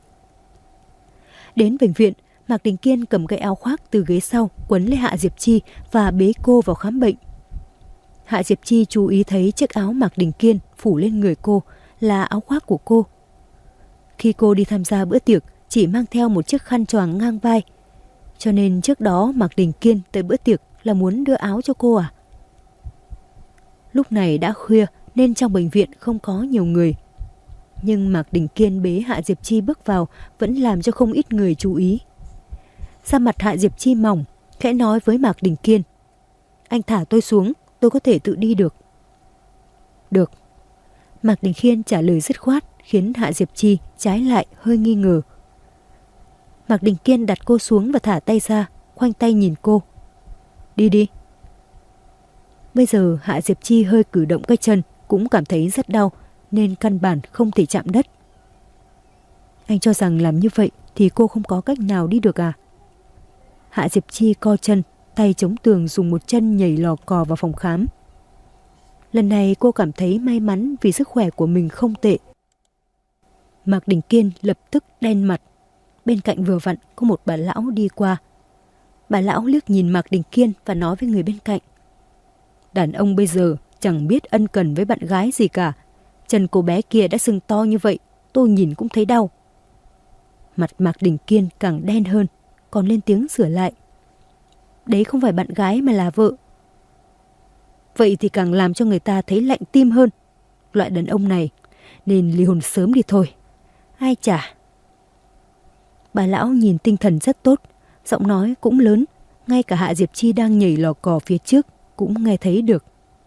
Đến bệnh viện, Mạc Đình Kiên cầm cái áo khoác từ ghế sau quấn lấy Hạ Diệp Chi và bế cô vào khám bệnh. Hạ Diệp Chi chú ý thấy chiếc áo Mạc Đình Kiên phủ lên người cô là áo khoác của cô. Khi cô đi tham gia bữa tiệc chỉ mang theo một chiếc khăn choàng ngang vai, cho nên trước đó Mạc Đình Kiên tới bữa tiệc là muốn đưa áo cho cô à? Lúc này đã khuya nên trong bệnh viện không có nhiều người. Nhưng Mạc Đình Kiên bế Hạ Diệp Chi bước vào vẫn làm cho không ít người chú ý. Da mặt Hạ Diệp Chi mỏng, khẽ nói với Mạc Đình Kiên. Anh thả tôi xuống, tôi có thể tự đi được. Được. Mạc Đình Kiên trả lời dứt khoát khiến Hạ Diệp Chi trái lại hơi nghi ngờ. Mạc Đình Kiên đặt cô xuống và thả tay ra, khoanh tay nhìn cô. Đi đi. Bây giờ Hạ Diệp Chi hơi cử động cái chân cũng cảm thấy rất đau nên căn bản không thể chạm đất. Anh cho rằng làm như vậy thì cô không có cách nào đi được à? Hạ Diệp Chi co chân, tay chống tường dùng một chân nhảy lò cò vào phòng khám. Lần này cô cảm thấy may mắn vì sức khỏe của mình không tệ. Mạc Đình Kiên lập tức đen mặt. Bên cạnh vừa vặn có một bà lão đi qua. Bà lão liếc nhìn Mạc Đình Kiên và nói với người bên cạnh. Đàn ông bây giờ chẳng biết ân cần với bạn gái gì cả. Chân cô bé kia đã sưng to như vậy, tôi nhìn cũng thấy đau. Mặt Mạc Đình Kiên càng đen hơn, còn lên tiếng sửa lại. Đấy không phải bạn gái mà là vợ. Vậy thì càng làm cho người ta thấy lạnh tim hơn. Loại đàn ông này nên ly hôn sớm đi thôi. Ai chả. Bà lão nhìn tinh thần rất tốt, giọng nói cũng lớn, ngay cả Hạ Diệp Chi đang nhảy lò cò phía trước cũng nghe thấy được.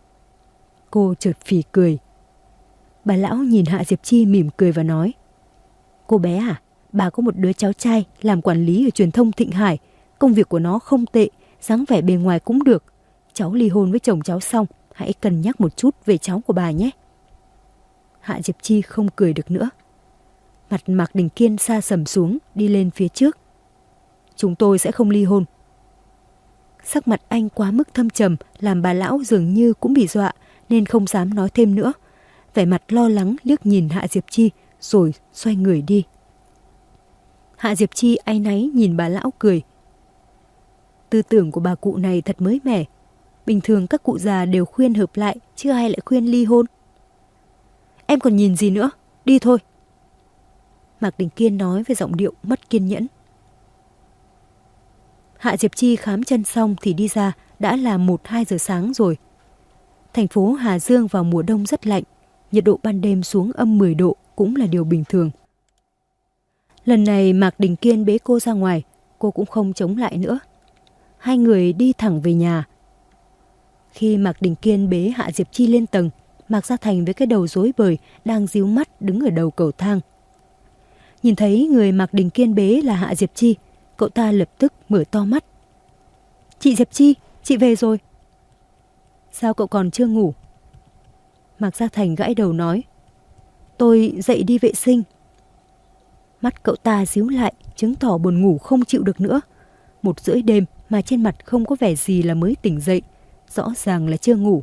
Cô chợt phì cười. Bà lão nhìn Hạ Diệp Chi mỉm cười và nói. Cô bé à, bà có một đứa cháu trai làm quản lý ở truyền thông Thịnh Hải. Công việc của nó không tệ, dáng vẻ bề ngoài cũng được. Cháu ly hôn với chồng cháu xong, hãy cân nhắc một chút về cháu của bà nhé. Hạ Diệp Chi không cười được nữa. Mặt Mạc Đình Kiên sa sầm xuống, đi lên phía trước. Chúng tôi sẽ không ly hôn. Sắc mặt anh quá mức thâm trầm làm bà lão dường như cũng bị dọa nên không dám nói thêm nữa. Vẻ mặt lo lắng liếc nhìn Hạ Diệp Chi rồi xoay người đi. Hạ Diệp Chi áy náy nhìn bà lão cười. Tư tưởng của bà cụ này thật mới mẻ. Bình thường các cụ già đều khuyên hợp lại, chứ ai lại khuyên ly hôn. Em còn nhìn gì nữa, đi thôi. Mạc Đình Kiên nói với giọng điệu mất kiên nhẫn. Hạ Diệp Chi khám chân xong thì đi ra, đã là 1-2 giờ sáng rồi. Thành phố Hà Dương vào mùa đông rất lạnh, nhiệt độ ban đêm xuống âm 10 độ cũng là điều bình thường. Lần này Mạc Đình Kiên bế cô ra ngoài, cô cũng không chống lại nữa. Hai người đi thẳng về nhà. Khi Mạc Đình Kiên bế Hạ Diệp Chi lên tầng, Mạc Gia Thành với cái đầu rối bời đang díu mắt đứng ở đầu cầu thang. Nhìn thấy người Mạc Đình Kiên bế là Hạ Diệp Chi, cậu ta lập tức mở to mắt. Chị Diệp Chi, chị về rồi. Sao cậu còn chưa ngủ? Mạc Gia Thành gãi đầu nói. Tôi dậy đi vệ sinh. Mắt cậu ta díu lại, chứng tỏ buồn ngủ không chịu được nữa. 1:30 đêm mà trên mặt không có vẻ gì là mới tỉnh dậy, rõ ràng là chưa ngủ.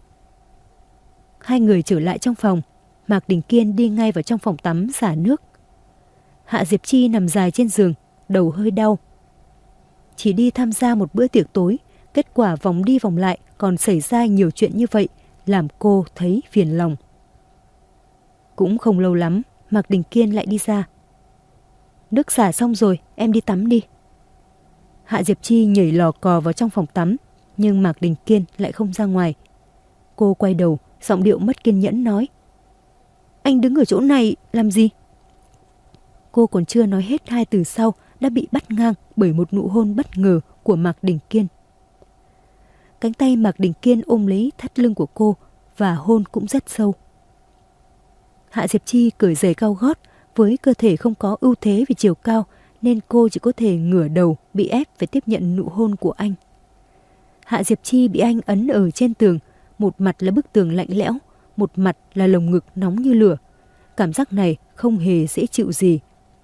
Hai người trở lại trong phòng, Mạc Đình Kiên đi ngay vào trong phòng tắm xả nước. Hạ Diệp Chi nằm dài trên giường, đầu hơi đau. Chỉ đi tham gia một bữa tiệc tối, kết quả vòng đi vòng lại còn xảy ra nhiều chuyện như vậy, làm cô thấy phiền lòng. Cũng không lâu lắm, Mạc Đình Kiên lại đi ra. Nước xả xong rồi, em đi tắm đi. Hạ Diệp Chi nhảy lò cò vào trong phòng tắm, nhưng Mạc Đình Kiên lại không ra ngoài. Cô quay đầu, giọng điệu mất kiên nhẫn nói. Anh đứng ở chỗ này làm gì? Cô còn chưa nói hết 2 từ sau đã bị bắt ngang bởi một nụ hôn bất ngờ của Mạc Đình Kiên. Cánh tay Mạc Đình Kiên ôm lấy thắt lưng của cô và hôn cũng rất sâu. Hạ Diệp Chi cởi giày cao gót, với cơ thể không có ưu thế về chiều cao nên cô chỉ có thể ngửa đầu bị ép phải tiếp nhận nụ hôn của anh. Hạ Diệp Chi bị anh ấn ở trên tường, một mặt là bức tường lạnh lẽo, một mặt là lồng ngực nóng như lửa. Cảm giác này không hề dễ chịu gì.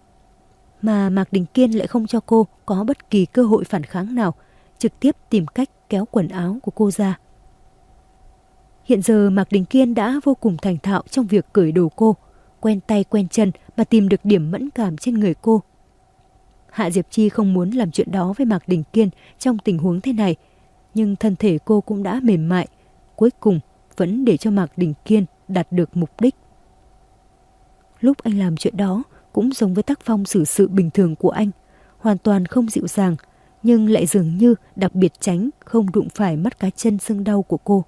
Mà Mạc Đình Kiên lại không cho cô có bất kỳ cơ hội phản kháng nào, trực tiếp tìm cách kéo quần áo của cô ra. Hiện giờ Mạc Đình Kiên đã vô cùng thành thạo trong việc cởi đồ cô, quen tay quen chân mà tìm được điểm mẫn cảm trên người cô. Hạ Diệp Chi không muốn làm chuyện đó với Mạc Đình Kiên trong tình huống thế này, nhưng thân thể cô cũng đã mềm mại, cuối cùng vẫn để cho Mạc Đình Kiên đạt được mục đích. Lúc anh làm chuyện đó cũng giống với tác phong xử sự bình thường của anh, hoàn toàn không dịu dàng, nhưng lại dường như đặc biệt tránh không đụng phải mắt cá chân sưng đau của cô.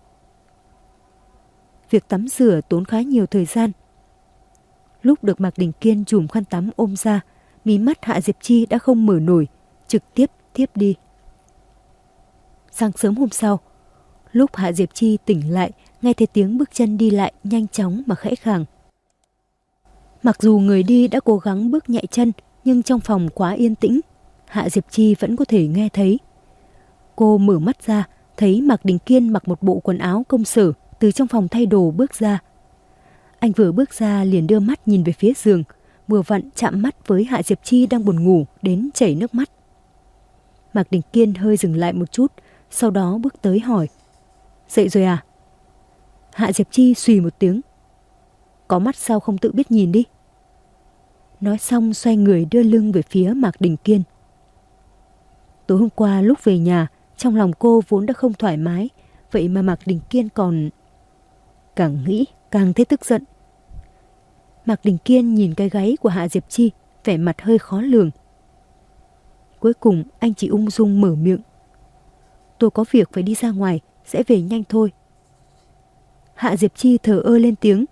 Việc tắm rửa tốn khá nhiều thời gian. Lúc được Mạc Đình Kiên chùm khăn tắm ôm ra, mí mắt Hạ Diệp Chi đã không mở nổi, trực tiếp thiếp đi. Sáng sớm hôm sau, lúc Hạ Diệp Chi tỉnh lại, nghe thấy tiếng bước chân đi lại nhanh chóng mà khẽ khàng. Mặc dù người đi đã cố gắng bước nhẹ chân, nhưng trong phòng quá yên tĩnh, Hạ Diệp Chi vẫn có thể nghe thấy. Cô mở mắt ra, thấy Mạc Đình Kiên mặc một bộ quần áo công sở từ trong phòng thay đồ bước ra. Anh vừa bước ra liền đưa mắt nhìn về phía giường, vừa vặn chạm mắt với Hạ Diệp Chi đang buồn ngủ đến chảy nước mắt. Mạc Đình Kiên hơi dừng lại một chút, sau đó bước tới hỏi. Dậy rồi à? Hạ Diệp Chi xùy một tiếng. Có mắt sao không tự biết nhìn đi? Nói xong xoay người đưa lưng về phía Mạc Đình Kiên. Tối hôm qua lúc về nhà, trong lòng cô vốn đã không thoải mái, vậy mà Mạc Đình Kiên còn... Càng nghĩ càng thấy tức giận. Mạc Đình Kiên nhìn cái gáy của Hạ Diệp Chi, vẻ mặt hơi khó lường. Cuối cùng anh chỉ ung dung mở miệng. Tôi có việc phải đi ra ngoài, sẽ về nhanh thôi. Hạ Diệp Chi thở ơ lên tiếng.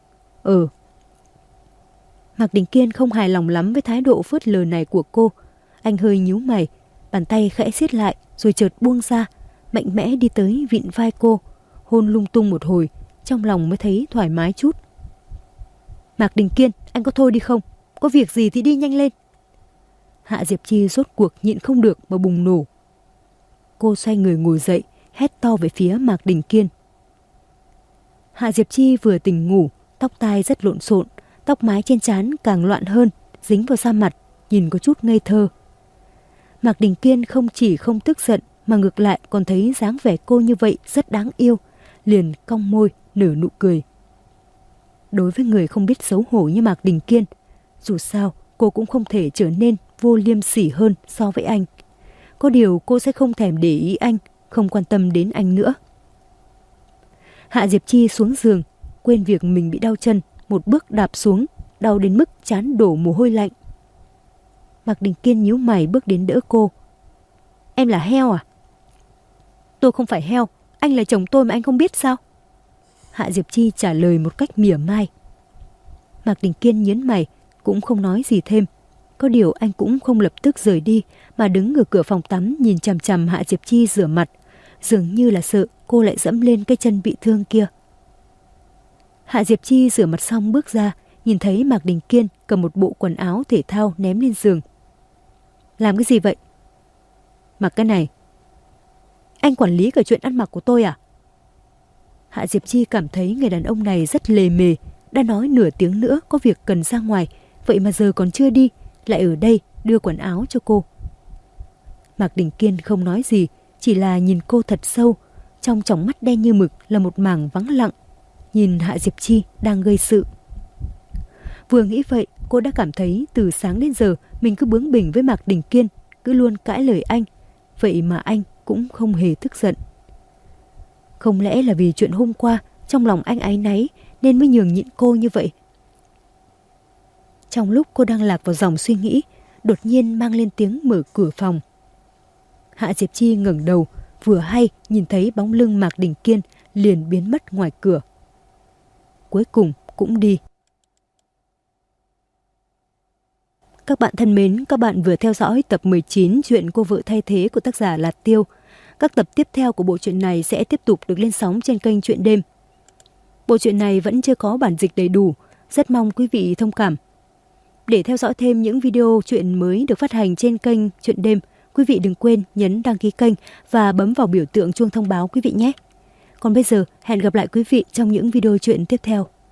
Mạc Đình Kiên không hài lòng lắm với thái độ phớt lờ này của cô. Anh hơi nhíu mày, bàn tay khẽ siết lại rồi chợt buông ra, mạnh mẽ đi tới vịn vai cô, hôn lung tung một hồi, trong lòng mới thấy thoải mái chút. Mạc Đình Kiên, anh có thôi đi không? Có việc gì thì đi nhanh lên. Hạ Diệp Chi rốt cuộc nhịn không được mà bùng nổ. Cô xoay người ngồi dậy, hét to về phía Mạc Đình Kiên. Hạ Diệp Chi vừa tỉnh ngủ, tóc tai rất lộn xộn, tóc mái trên trán càng loạn hơn, dính vào da mặt, nhìn có chút ngây thơ. Mạc Đình Kiên không chỉ không tức giận mà ngược lại còn thấy dáng vẻ cô như vậy rất đáng yêu, liền cong môi nở nụ cười. Đối với người không biết xấu hổ như Mạc Đình Kiên, dù sao cô cũng không thể trở nên vô liêm sỉ hơn so với anh. Có điều cô sẽ không thèm để ý anh, không quan tâm đến anh nữa. Hạ Diệp Chi xuống giường, quên việc mình bị đau chân, một bước đạp xuống, đau đến mức trán đổ mồ hôi lạnh. Mạc Đình Kiên nhíu mày bước đến đỡ cô. Em là heo à? Tôi không phải heo, anh là chồng tôi mà anh không biết sao? Hạ Diệp Chi trả lời một cách mỉa mai. Mạc Đình Kiên nhớn mày, cũng không nói gì thêm. Có điều anh cũng không lập tức rời đi, mà đứng ở cửa phòng tắm nhìn chằm chằm Hạ Diệp Chi rửa mặt, dường như là sợ cô lại dẫm lên cái chân bị thương kia. Hạ Diệp Chi rửa mặt xong bước ra, nhìn thấy Mạc Đình Kiên cầm một bộ quần áo thể thao ném lên giường. Làm cái gì vậy? Mặc cái này. Anh quản lý cả chuyện ăn mặc của tôi à? Hạ Diệp Chi cảm thấy người đàn ông này rất lề mề, đã nói nửa tiếng nữa có việc cần ra ngoài, vậy mà giờ còn chưa đi, lại ở đây đưa quần áo cho cô. Mạc Đình Kiên không nói gì, chỉ là nhìn cô thật sâu, trong tròng mắt đen như mực là một mảng vắng lặng, nhìn Hạ Diệp Chi đang gây sự. Vừa nghĩ vậy, cô đã cảm thấy từ sáng đến giờ mình cứ bướng bỉnh với Mạc Đình Kiên, cứ luôn cãi lời anh, vậy mà anh cũng không hề tức giận. Không lẽ là vì chuyện hôm qua trong lòng anh áy náy nên mới nhường nhịn cô như vậy? Trong lúc cô đang lạc vào dòng suy nghĩ, đột nhiên mang lên tiếng mở cửa phòng. Hạ Diệp Chi ngẩng đầu, vừa hay nhìn thấy bóng lưng Mạc Đình Kiên liền biến mất ngoài cửa. Cuối cùng cũng đi. Các bạn thân mến, các bạn vừa theo dõi tập 19 chuyện Cô vợ thay thế của tác giả Lạt Tiêu. Các tập tiếp theo của bộ truyện này sẽ tiếp tục được lên sóng trên kênh Truyện Đêm. Bộ truyện này vẫn chưa có bản dịch đầy đủ, rất mong quý vị thông cảm. Để theo dõi thêm những video truyện mới được phát hành trên kênh Truyện Đêm, quý vị đừng quên nhấn đăng ký kênh và bấm vào biểu tượng chuông thông báo quý vị nhé. Còn bây giờ, hẹn gặp lại quý vị trong những video truyện tiếp theo.